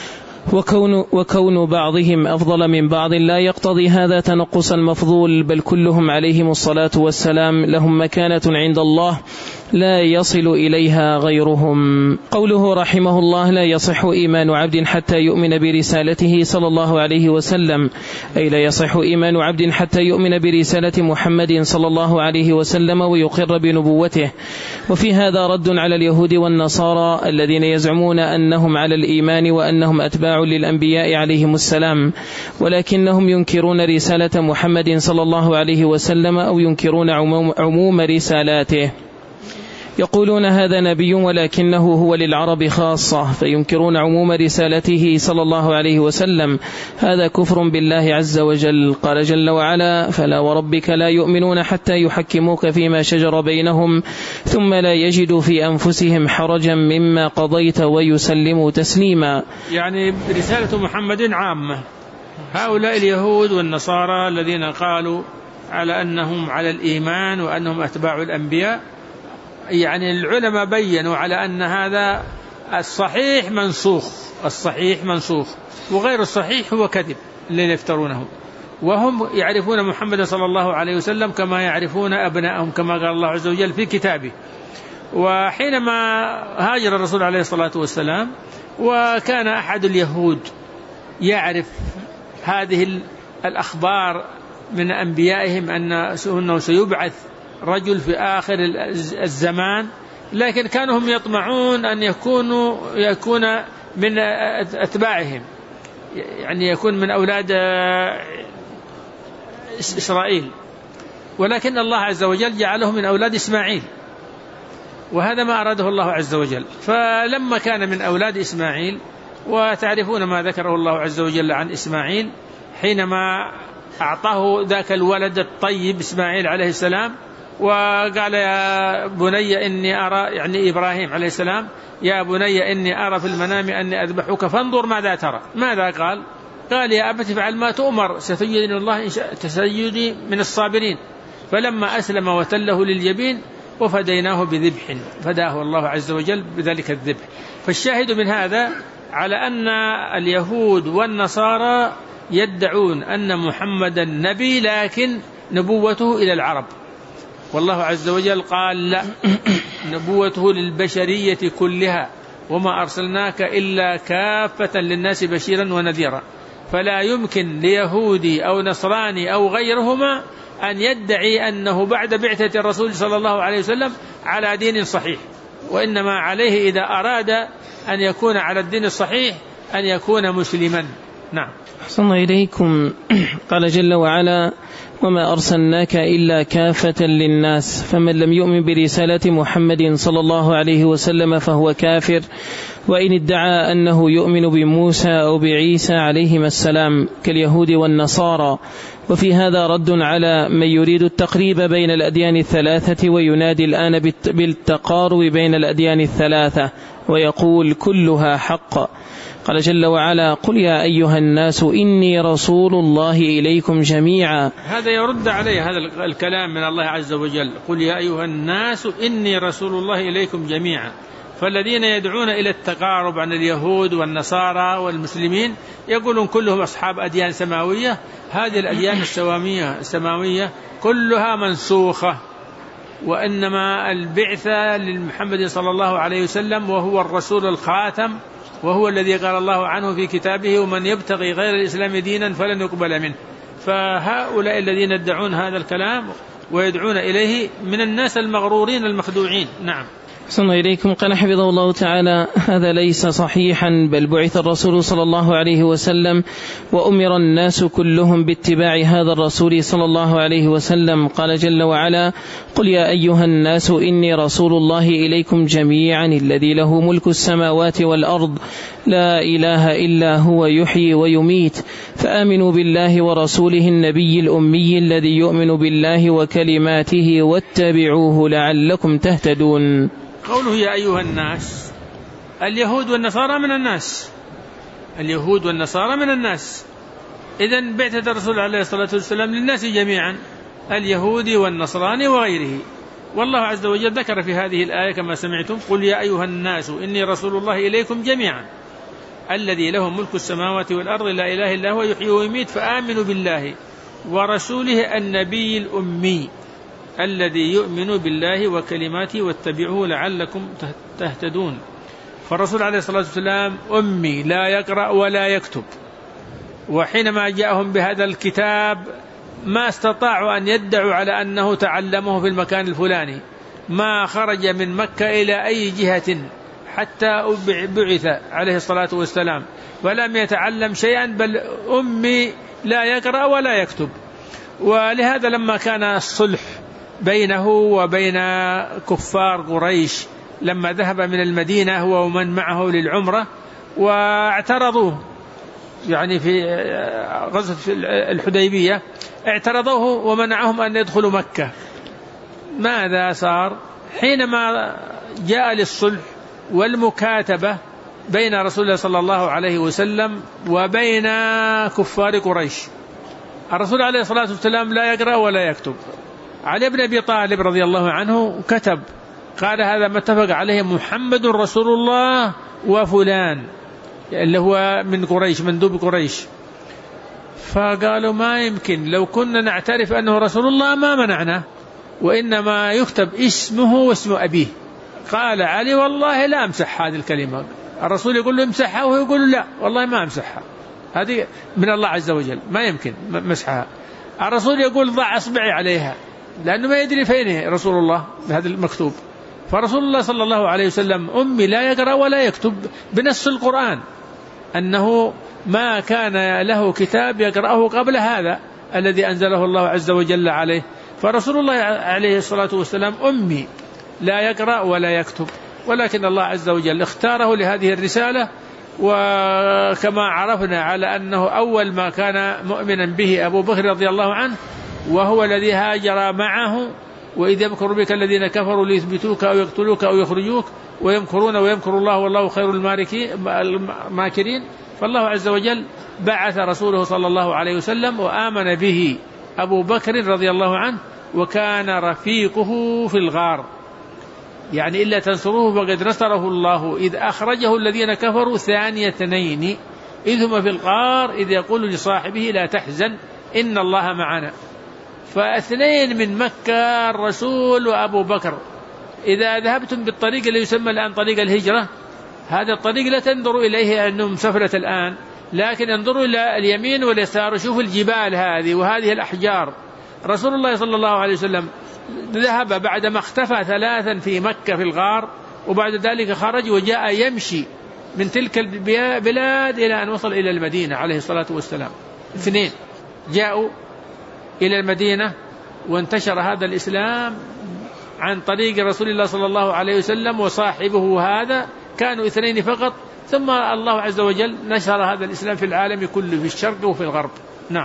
وكون بعضهم أفضل من بعض لا يقتضي هذا تنقص المفضول، بل كلهم عليهم الصلاة والسلام لهم مكانة عند الله لا يصل إليها غيرهم. قوله رحمه الله: لا يصح إيمان عبد حتى يؤمن برسالته صلى الله عليه وسلم، أي لا يصح إيمان عبد حتى يؤمن برسالة محمد صلى الله عليه وسلم ويقر بنبوته. وفي هذا رد على اليهود والنصارى الذين يزعمون أنهم على الإيمان وأنهم أتباع للأنبياء عليهم السلام، ولكنهم ينكرون رسالة محمد صلى الله عليه وسلم أو ينكرون عموم رسالاته. يقولون هذا نبي ولكنه هو للعرب خاصة، فينكرون عموم رسالته صلى الله عليه وسلم، هذا كفر بالله عز وجل. قال جل وعلا: فلا وربك لا يؤمنون حتى يحكموك فيما شجر بينهم ثم لا يجدوا في أنفسهم حرجا مما قضيت ويسلموا تسليما. يعني رسالة محمد عامة. هؤلاء اليهود والنصارى الذين قالوا على أنهم على الإيمان وأنهم أتباع الأنبياء، يعني العلماء بيّنوا على أن هذا الصحيح منسوخ، الصحيح منسوخ، وغير الصحيح هو كذب اللي يفترونه. وهم يعرفون محمد صلى الله عليه وسلم كما يعرفون أبنائهم، كما قال الله عز وجل في كتابه. وحينما هاجر الرسول عليه الصلاة والسلام وكان أحد اليهود يعرف هذه الأخبار من أنبيائهم أنه سيبعث رجل في آخر الزمان، لكن كانوا هم يطمعون أن يكون من أتباعهم، يعني يكون من أولاد إسرائيل، ولكن الله عز وجل جعله من أولاد إسماعيل، وهذا ما أراده الله عز وجل. فلما كان من أولاد إسماعيل، وتعرفون ما ذكره الله عز وجل عن إسماعيل حينما أعطاه ذاك الولد الطيب إسماعيل عليه السلام، وقال: يا بني إني أرى، يعني إبراهيم عليه السلام: يا بني إني أرى في المنام أني أذبحك فانظر ماذا ترى. ماذا قال؟ قال: يا أبت فعل ما تؤمر ستجدني الله إن شاء تسيدي من الصابرين. فلما أسلم وتله للجبين وفديناه بذبح فداه الله عز وجل بذلك الذبح. فالشاهد من هذا على أن اليهود والنصارى يدعون أن محمدا نبي، لكن نبوته إلى العرب، والله عز وجل قال: لا، نبوته للبشرية كلها، وما أرسلناك إلا كافة للناس بشيرا ونذيرا. فلا يمكن ليهودي أو نصراني أو غيرهما أن يدعي أنه بعد بعثة الرسول صلى الله عليه وسلم على دين صحيح، وإنما عليه إذا أراد أن يكون على الدين الصحيح أن يكون مسلما. نعم. أحسن إليكم. قال جل وعلا: وما أرسلناك إلا كافة للناس، فمن لم يؤمن برسالة محمد صلى الله عليه وسلم فهو كافر، وإن ادعى أنه يؤمن بموسى أو بعيسى عليهما السلام كاليهود والنصارى. وفي هذا رد على من يريد التقريب بين الأديان الثلاثة وينادي الآن بالتقارب بين الأديان الثلاثة ويقول كلها حق، قال جل وعلا: قل يا أيها الناس إني رسول الله إليكم جميعا. هذا يرد عليه هذا الكلام من الله عز وجل: قل يا أيها الناس إني رسول الله إليكم جميعا. فالذين يدعون إلى التقارب عن اليهود والنصارى والمسلمين يقولون كلهم أصحاب أديان سماوية. هذه الأديان السماوية كلها منسوخة، وإنما البعثة للمحمد صلى الله عليه وسلم وهو الرسول الخاتم، وهو الذي قال الله عنه في كتابه: ومن يبتغي غير الإسلام دينا فلن يقبل منه. فهؤلاء الذين يدعون هذا الكلام ويدعون إليه من الناس المغرورين المخدوعين. نعم. أحسن إليكم. قال حفظه الله تعالى: هذا ليس صحيحا، بل بعث الرسول صلى الله عليه وسلم وأمر الناس كلهم باتباع هذا الرسول صلى الله عليه وسلم. قال جل وعلا: قل يا أيها الناس إني رسول الله إليكم جميعا الذي له ملك السماوات والأرض لا إله إلا هو يحيي ويميت، فآمنوا بالله ورسوله النبي الأمي الذي يؤمن بالله وكلماته واتبعوه لعلكم تهتدون. قوله يا أيها الناس، اليهود والنصارى من الناس، اليهود والنصارى من الناس. إذن بعثة الرسول عليه الصلاة والسلام للناس جميعا، اليهودي والنصراني وغيره. والله عز وجل ذكر في هذه الآية كما سمعتم: قل يا أيها الناس إني رسول الله إليكم جميعا الذي له ملك السماوات والأرض لا إله إلا هو يحيي ويميت، فآمنوا بالله ورسوله النبي الأمي الذي يؤمن بالله وكلماته واتبعوه لعلكم تهتدون. فالرسول عليه الصلاة والسلام أمي لا يقرأ ولا يكتب، وحينما جاءهم بهذا الكتاب ما استطاعوا أن يدعوا على أنه تعلمه في المكان الفلاني، ما خرج من مكة إلى أي جهة حتى بعث عليه الصلاة والسلام ولم يتعلم شيئا، بل أمي لا يقرأ ولا يكتب. ولهذا لما كان الصلح بينه وبين كفار قريش لما ذهب من المدينة هو ومن معه للعمرة واعترضوه، يعني في غزوة الحديبية اعترضوه ومنعهم أن يدخلوا مكة، ماذا صار؟ حينما جاء للصلح والمكاتبة بين رسول الله صلى الله عليه وسلم وبين كفار قريش، الرسول عليه الصلاة والسلام لا يقرأ ولا يكتب. علي بن أبي طالب رضي الله عنه كتب، قال: هذا ما اتفق عليه محمد رسول الله وفلان، اللي هو من قريش، مندوب قريش. فقالوا: ما يمكن، لو كنا نعترف أنه رسول الله ما منعنا، وإنما يكتب اسمه واسم أبيه. قال علي: والله لا أمسح هذه الكلمة. الرسول يقول له امسحها وهو يقول لا والله ما أمسحها، هذه من الله عز وجل ما يمكن مسحها. الرسول يقول ضع أصبعي عليها، لأنه ما يدري فين رسول الله بهذا المكتوب. فرسول الله صلى الله عليه وسلم أمي لا يقرأ ولا يكتب بنص القرآن، أنه ما كان له كتاب يقرأه قبل هذا الذي أنزله الله عز وجل عليه. فرسول الله عليه الصلاة والسلام أمي لا يقرأ ولا يكتب، ولكن الله عز وجل اختاره لهذه الرسالة. وكما عرفنا على أنه أول ما كان مؤمنا به أبو بكر رضي الله عنه، وهو الذي هاجر معه: وإذ يمكر بك الذين كفروا ليثبتوك أو يقتلوك أو يخرجوك ويمكرون ويمكر الله والله خير الماكرين. فالله عز وجل بعث رسوله صلى الله عليه وسلم وآمن به أبو بكر رضي الله عنه، وكان رفيقه في الغار، يعني إلا تنصروه فقد نصره الله إذ أخرجه الذين كفروا ثاني اثنين إذ هما في الغار إذ يقول لصاحبه لا تحزن إن الله معنا. فاثنين من مكة، الرسول وأبو بكر. إذا ذهبتم بالطريق اللي يسمى الآن طريق الهجرة، هذا الطريق لا تنظروا إليه أنه سفلة الآن، لكن انظروا إلى اليمين واليسار وشوفوا الجبال هذه وهذه الأحجار. رسول الله صلى الله عليه وسلم ذهب بعدما اختفى 3 في مكة في الغار، وبعد ذلك خرج وجاء يمشي من تلك البلاد إلى أن وصل إلى المدينة عليه الصلاة والسلام. 2 جاءوا إلى المدينة وانتشر هذا الإسلام عن طريق رسول الله صلى الله عليه وسلم وصاحبه هذا، كانوا 2 فقط، ثم الله عز وجل نشر هذا الإسلام في العالم كله في الشرق وفي الغرب. نعم.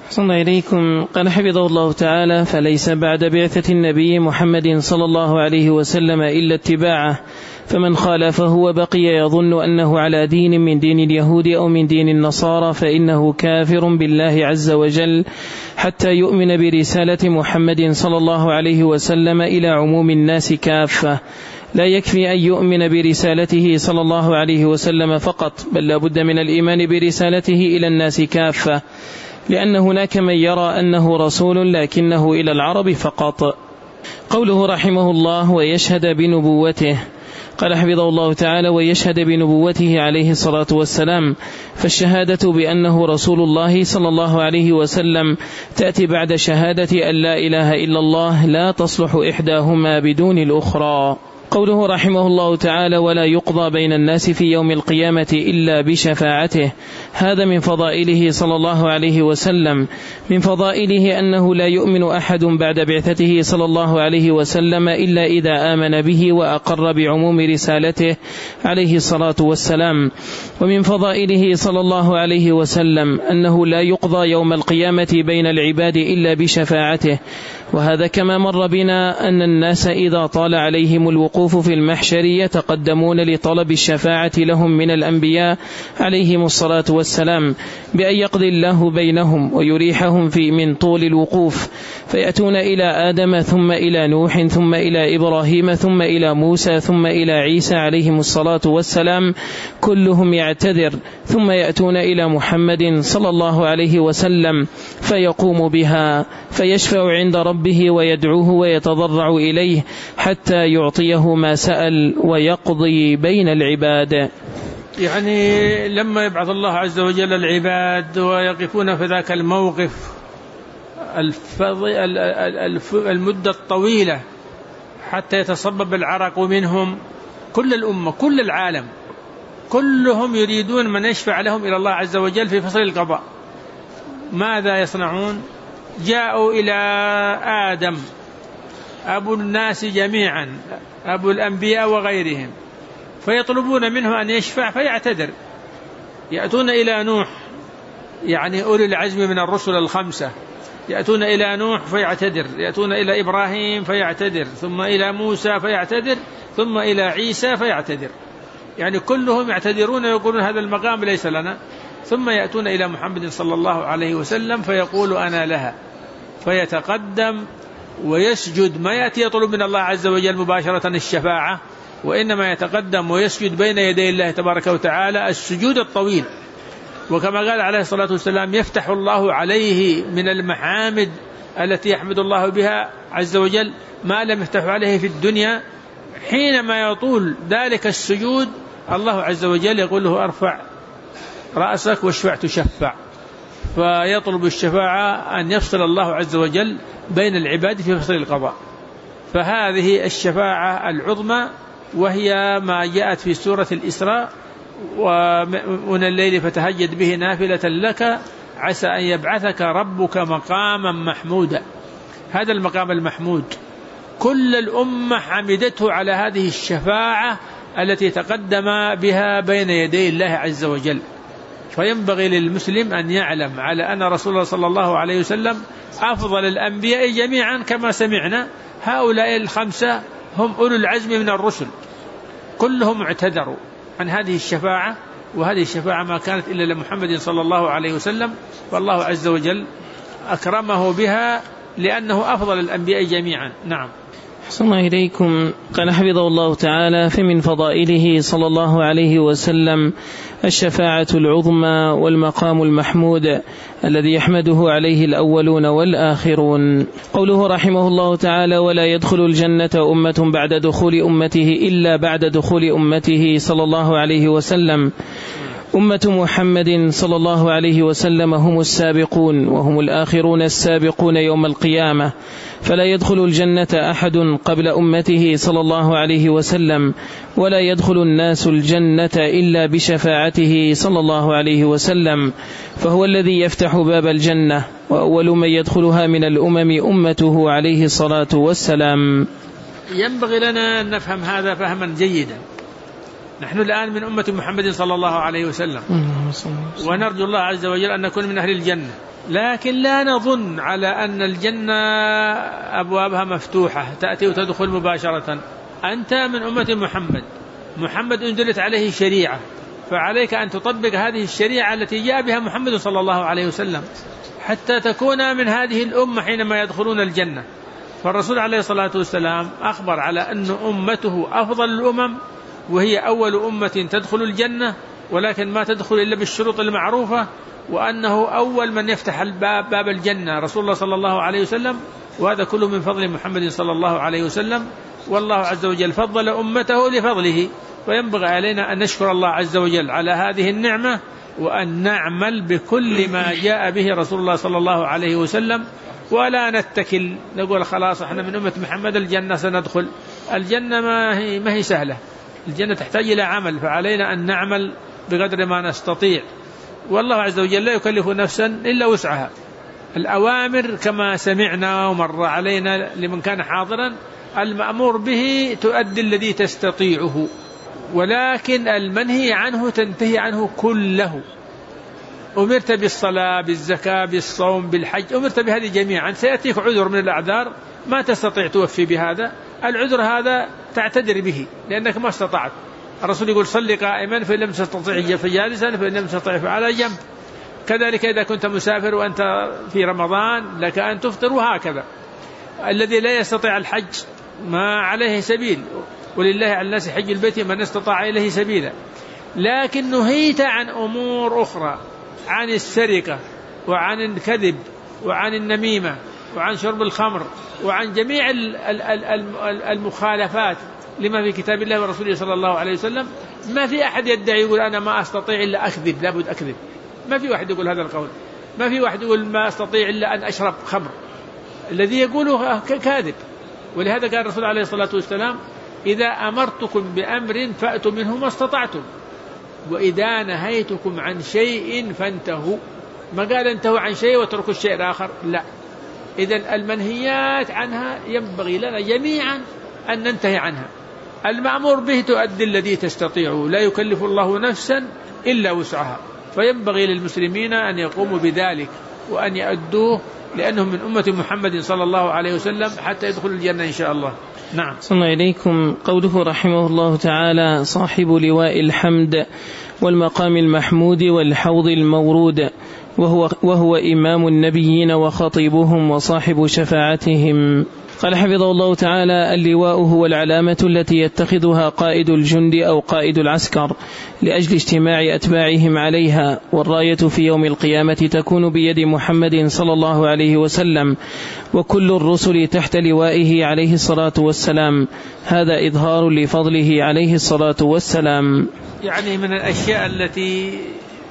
أحسن إليكم. قال حفظه الله تعالى: فليس بعد بعثة النبي محمد صلى الله عليه وسلم إلا اتباعه، فمن خالفه وبقي يظن أنه على دين من دين اليهود أو من دين النصارى فإنه كافر بالله عز وجل حتى يؤمن برسالة محمد صلى الله عليه وسلم إلى عموم الناس كافة. لا يكفي أن يؤمن برسالته صلى الله عليه وسلم فقط، بل لا بد من الإيمان برسالته إلى الناس كافة، لأن هناك من يرى أنه رسول لكنه إلى العرب فقط. قوله رحمه الله: ويشهد بنبوته. قال حفظه الله تعالى: ويشهد بنبوته عليه الصلاة والسلام، فالشهادة بأنه رسول الله صلى الله عليه وسلم تأتي بعد شهادة أن لا إله إلا الله، لا تصلح إحداهما بدون الأخرى. قوله رحمه الله تعالى: ولا يقضى بين الناس في يوم القيامة إلا بشفاعته. هذا من فضائله صلى الله عليه وسلم. من فضائله أنه لا يؤمن أحد بعد بعثته صلى الله عليه وسلم إلا إذا آمن به وأقر بعموم رسالته عليه الصلاة والسلام. ومن فضائله صلى الله عليه وسلم أنه لا يقضى يوم القيامة بين العباد إلا بشفاعته. وهذا كما مر بنا أن الناس إذا طال عليهم الوقوف في المحشر يتقدمون لطلب الشفاعة لهم من الأنبياء عليهم الصلاة والسلام بأن يقضي الله بينهم ويريحهم من طول الوقوف، فيأتون إلى آدم ثم إلى نوح ثم إلى إبراهيم ثم إلى موسى ثم إلى عيسى عليهم الصلاة والسلام، كلهم يعتذر، ثم يأتون إلى محمد صلى الله عليه وسلم فيقوم بها فيشفع عند ربه ويدعوه ويتضرع إليه حتى يعطيه ما سأل ويقضي بين العباد. يعني لما يبعث الله عز وجل العباد ويقفون في ذاك الموقف المدة الطويلة حتى يتصبب العرق منهم، كل الأمة كل العالم كلهم يريدون من يشفع لهم إلى الله عز وجل في فصل القضاء. ماذا يصنعون؟ جاءوا إلى آدم أبو الناس جميعا، أبو الأنبياء وغيرهم، فيطلبون منه أن يشفع فيعتذر. يأتون إلى نوح، يعني أولي العزم من الرسل الخمسة، يأتون إلى نوح فيعتذر، يأتون إلى إبراهيم فيعتذر، ثم إلى موسى فيعتذر، ثم إلى عيسى فيعتذر، يعني كلهم يعتذرون ويقولون هذا المقام ليس لنا. ثم يأتون إلى محمد صلى الله عليه وسلم فيقول أنا لها، فيتقدم ويسجد، ما يأتي يطلب من الله عز وجل مباشرة الشفاعة، وإنما يتقدم ويسجد بين يدي الله تبارك وتعالى السجود الطويل. وكما قال عليه الصلاة والسلام: يفتح الله عليه من المحامد التي يحمد الله بها عز وجل ما لم يفتح عليه في الدنيا. حينما يطول ذلك السجود الله عز وجل يقول له: أرفع رأسك واشفع تشفع، فيطلب الشفاعة أن يفصل الله عز وجل بين العباد في فصل القضاء. فهذه الشفاعة العظمى، وهي ما جاءت في سورة الإسراء: ومن الليل فتهجد به نافلة لك عسى أن يبعثك ربك مقاما محمودا. هذا المقام المحمود كل الأمة حمدته على هذه الشفاعة التي تقدم بها بين يدي الله عز وجل. فينبغي للمسلم أن يعلم على أن رسول الله صلى الله عليه وسلم أفضل الأنبياء جميعا، كما سمعنا هؤلاء الخمسة هم أولو العزم من الرسل، كلهم اعتذروا عن هذه الشفاعة، وهذه الشفاعة ما كانت إلا لمحمد صلى الله عليه وسلم، والله عز وجل أكرمه بها لأنه أفضل الأنبياء جميعا. نعم. أحسن إليكم. قال حفظه الله تعالى: فمن فضائله صلى الله عليه وسلم الشفاعة العظمى والمقام المحمود الذي يحمده عليه الأولون والآخرون. قوله رحمه الله تعالى: ولا يدخل الجنة أمة بعد دخول أمته إلا بعد دخول أمته صلى الله عليه وسلم. أمة محمد صلى الله عليه وسلم هم السابقون، وهم الآخرون السابقون يوم القيامة، فلا يدخل الجنة أحد قبل أمته صلى الله عليه وسلم، ولا يدخل الناس الجنة إلا بشفاعته صلى الله عليه وسلم، فهو الذي يفتح باب الجنة، وأول من يدخلها من الأمم أمته عليه الصلاة والسلام. ينبغي لنا أن نفهم هذا فهما جيدا، نحن الآن من أمة محمد صلى الله عليه وسلم، ونرجو الله عز وجل أن نكون من أهل الجنة، لكن لا نظن على أن الجنة أبوابها مفتوحة تأتي وتدخل مباشرة. أنت من أمة محمد أنزلت عليه شريعة، فعليك أن تطبق هذه الشريعة التي جاء بها محمد صلى الله عليه وسلم حتى تكون من هذه الأمة حينما يدخلون الجنة. فالرسول عليه الصلاة والسلام أخبر على أن أمته أفضل الأمم، وهي أول أمة تدخل الجنة، ولكن ما تدخل إلا بالشروط المعروفة، وأنه أول من يفتح باب الجنة رسول الله صلى الله عليه وسلم، وهذا كله من فضل محمد صلى الله عليه وسلم. والله عز وجل فضل أمته لفضله، وينبغي علينا أن نشكر الله عز وجل على هذه النعمة، وأن نعمل بكل ما جاء به رسول الله صلى الله عليه وسلم، ولا نتكل نقول خلاص احنا من أمة محمد الجنة سندخل. الجنة ما هي سهلة، الجنة تحتاج إلى عمل، فعلينا أن نعمل بقدر ما نستطيع، والله عز وجل لا يكلف نفسا إلا وسعها. الأوامر كما سمعنا ومر علينا لمن كان حاضرا، المأمور به تؤدي الذي تستطيعه، ولكن المنهي عنه تنتهي عنه كله. أمرت بالصلاة، بالزكاة، بالصوم، بالحج، أمرت بهذه جميعا. سيأتيك عذر من الأعذار ما تستطيع توفي بهذا العذر، هذا تعتذر به لأنك ما استطعت. الرسول يقول صلي قائما فإن لم تستطع فجالسا فإن لم تستطع فعلى جنب. كذلك إذا كنت مسافر وأنت في رمضان لك أن تفطر، وهكذا. الذي لا يستطيع الحج ما عليه سبيل، ولله على الناس حج البيت من استطاع إليه سبيلا. لكن نهيت عن أمور أخرى، عن السرقة وعن الكذب وعن النميمة وعن شرب الخمر وعن جميع المخالفات لما في كتاب الله ورسوله صلى الله عليه وسلم. ما في أحد يدعي يقول أنا ما أستطيع إلا أكذب، لابد أكذب. ما في واحد يقول هذا القول. ما في واحد يقول ما أستطيع إلا أن أشرب خمر. الذي يقوله كاذب. ولهذا قال الرسول عليه الصلاة والسلام إذا أمرتكم بأمر فأتوا منه ما استطعتم، وإذا نهيتكم عن شيء فانتهوا. ما قال انتهوا عن شيء وتركوا الشيء الآخر، لا. إذن المنهيات عنها ينبغي لنا جميعا أن ننتهي عنها. المأمور به تؤدي الذي تستطيع، لا يكلف الله نفسا إلا وسعها، فينبغي للمسلمين أن يقوموا بذلك وأن يؤدوه، لأنهم من أمة محمد صلى الله عليه وسلم حتى يدخلوا الجنة إن شاء الله. نعم. صلى إليكم. قوله رحمه الله تعالى صاحب لواء الحمد والمقام المحمود والحوض المورود، وهو إمام النبيين وخطيبهم وصاحب شفاعتهم. قال حفظه الله تعالى اللواء هو العلامة التي يتخذها قائد الجند أو قائد العسكر لأجل اجتماع أتباعهم عليها، والراية في يوم القيامة تكون بيد محمد صلى الله عليه وسلم، وكل الرسل تحت لوائه عليه الصلاة والسلام. هذا إظهار لفضله عليه الصلاة والسلام. يعني من الأشياء التي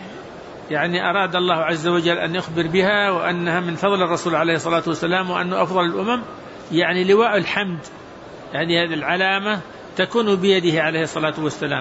أراد الله عز وجل أن يخبر بها وأنها من فضل الرسول عليه الصلاة والسلام وأنه أفضل الأمم، لواء الحمد، هذه العلامة تكون بيده عليه الصلاة والسلام.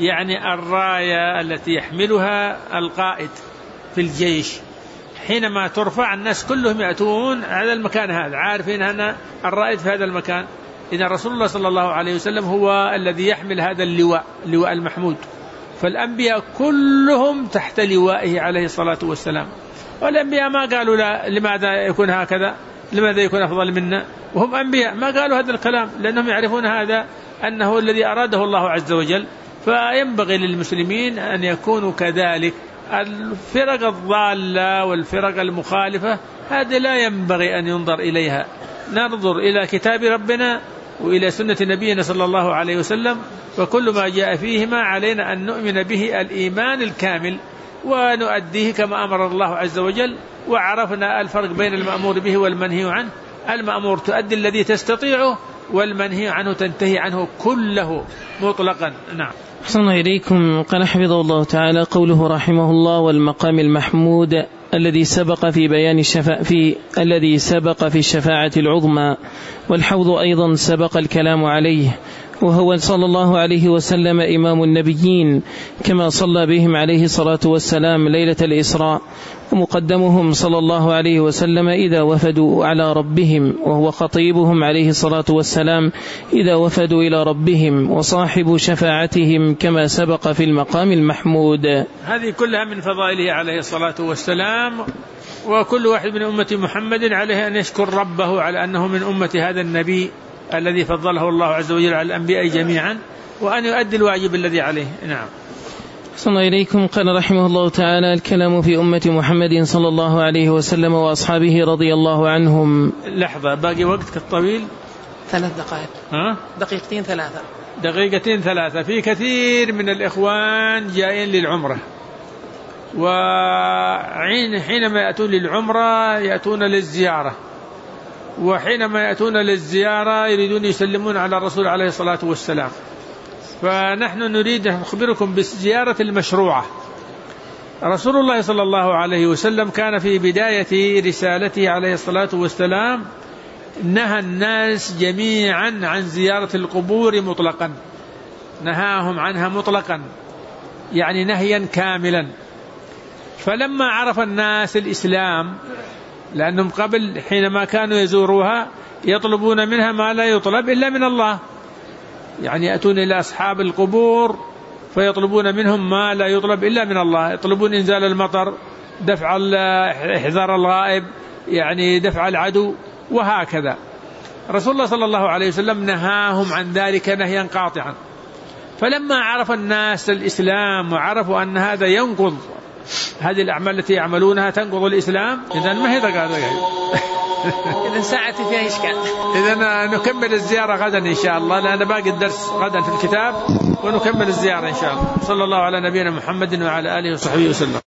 الراية التي يحملها القائد في الجيش حينما ترفع الناس كلهم يأتون على المكان هذا، عارفين أن الرائد في هذا المكان. إذا رسول الله صلى الله عليه وسلم هو الذي يحمل هذا اللواء المحمود، فالأنبياء كلهم تحت لوائه عليه الصلاة والسلام. والأنبياء ما قالوا لا لماذا يكون هكذا، لماذا يكون أفضل منا، وهم أنبياء ما قالوا هذا الكلام، لأنهم يعرفون هذا أنه الذي أراده الله عز وجل. فينبغي للمسلمين أن يكونوا كذلك. الفرق الضالة والفرق المخالفة هذه لا ينبغي أن ينظر إليها، ننظر إلى كتاب ربنا وإلى سنة نبينا صلى الله عليه وسلم، وكل ما جاء فيهما علينا أن نؤمن به الإيمان الكامل ونؤديه كما أمر الله عز وجل. وعرفنا الفرق بين المأمور به والمنهي عنه. المأمور تؤدي الذي تستطيعه، والمنهي عنه تنتهي عنه كله مطلقا. نعم. أحسن إليكم. قال حفظه الله تعالى قوله رحمه الله والمقام المحمود الذي سبق في بيان الذي سبق في الشفاعة العظمى، والحوض أيضا سبق الكلام عليه، وهو صلى الله عليه وسلم إمام النبيين، كما صلى بهم عليه الصلاة والسلام ليلة الإسراء، ومقدمهم صلى الله عليه وسلم إذا وفدوا على ربهم، وهو خطيبهم عليه الصلاة والسلام إذا وفدوا إلى ربهم، وصاحب شفاعتهم كما سبق في المقام المحمود. هذه كلها من فضائله عليه الصلاة والسلام. وكل واحد من أمة محمد عليه أن يشكر ربه على أنه من أمة هذا النبي الذي فضله الله عز وجل على الأنبياء جميعا، وأن يؤدي الواجب الذي عليه. نعم. صلى الله إليكم. قال رحمه الله تعالى: الكلام في أمة محمد صلى الله عليه وسلم وأصحابه رضي الله عنهم. لحظة، باقي وقت كالطويل 3 دقائق. دقيقتين ثلاثة. في كثير من الإخوان جائين للعمرة، وحينما يأتون للعمرة يأتون للزيارة، وحينما يأتون للزيارة يريدون يسلمون على الرسول عليه الصلاة والسلام. فنحن نريد أن نخبركم بالزيارة المشروعة. رسول الله صلى الله عليه وسلم كان في بداية رسالته عليه الصلاة والسلام نهى الناس جميعا عن زيارة القبور مطلقا، نهاهم عنها مطلقا، يعني نهيا كاملا. فلما عرف الناس الإسلام، لأنهم قبل حينما كانوا يزوروها يطلبون منها ما لا يطلب إلا من الله، يعني يأتون إلى أصحاب القبور فيطلبون منهم ما لا يطلب إلا من الله، يطلبون إنزال المطر، دفع إحضار الغائب، يعني دفع العدو، وهكذا. رسول الله صلى الله عليه وسلم نهاهم عن ذلك نهيا قاطعا. فلما عرف الناس الإسلام وعرفوا أن هذا ينقض، هذه الأعمال التي يعملونها تنقض الإسلام، إذن ما هي دقائق إذن ساعتي فيها إشكال. إذن نكمل الزيارة غدا إن شاء الله، لأن باقي الدرس غدا في الكتاب، ونكمل الزيارة إن شاء الله. صلى الله على نبينا محمد وعلى آله وصحبه وسلم.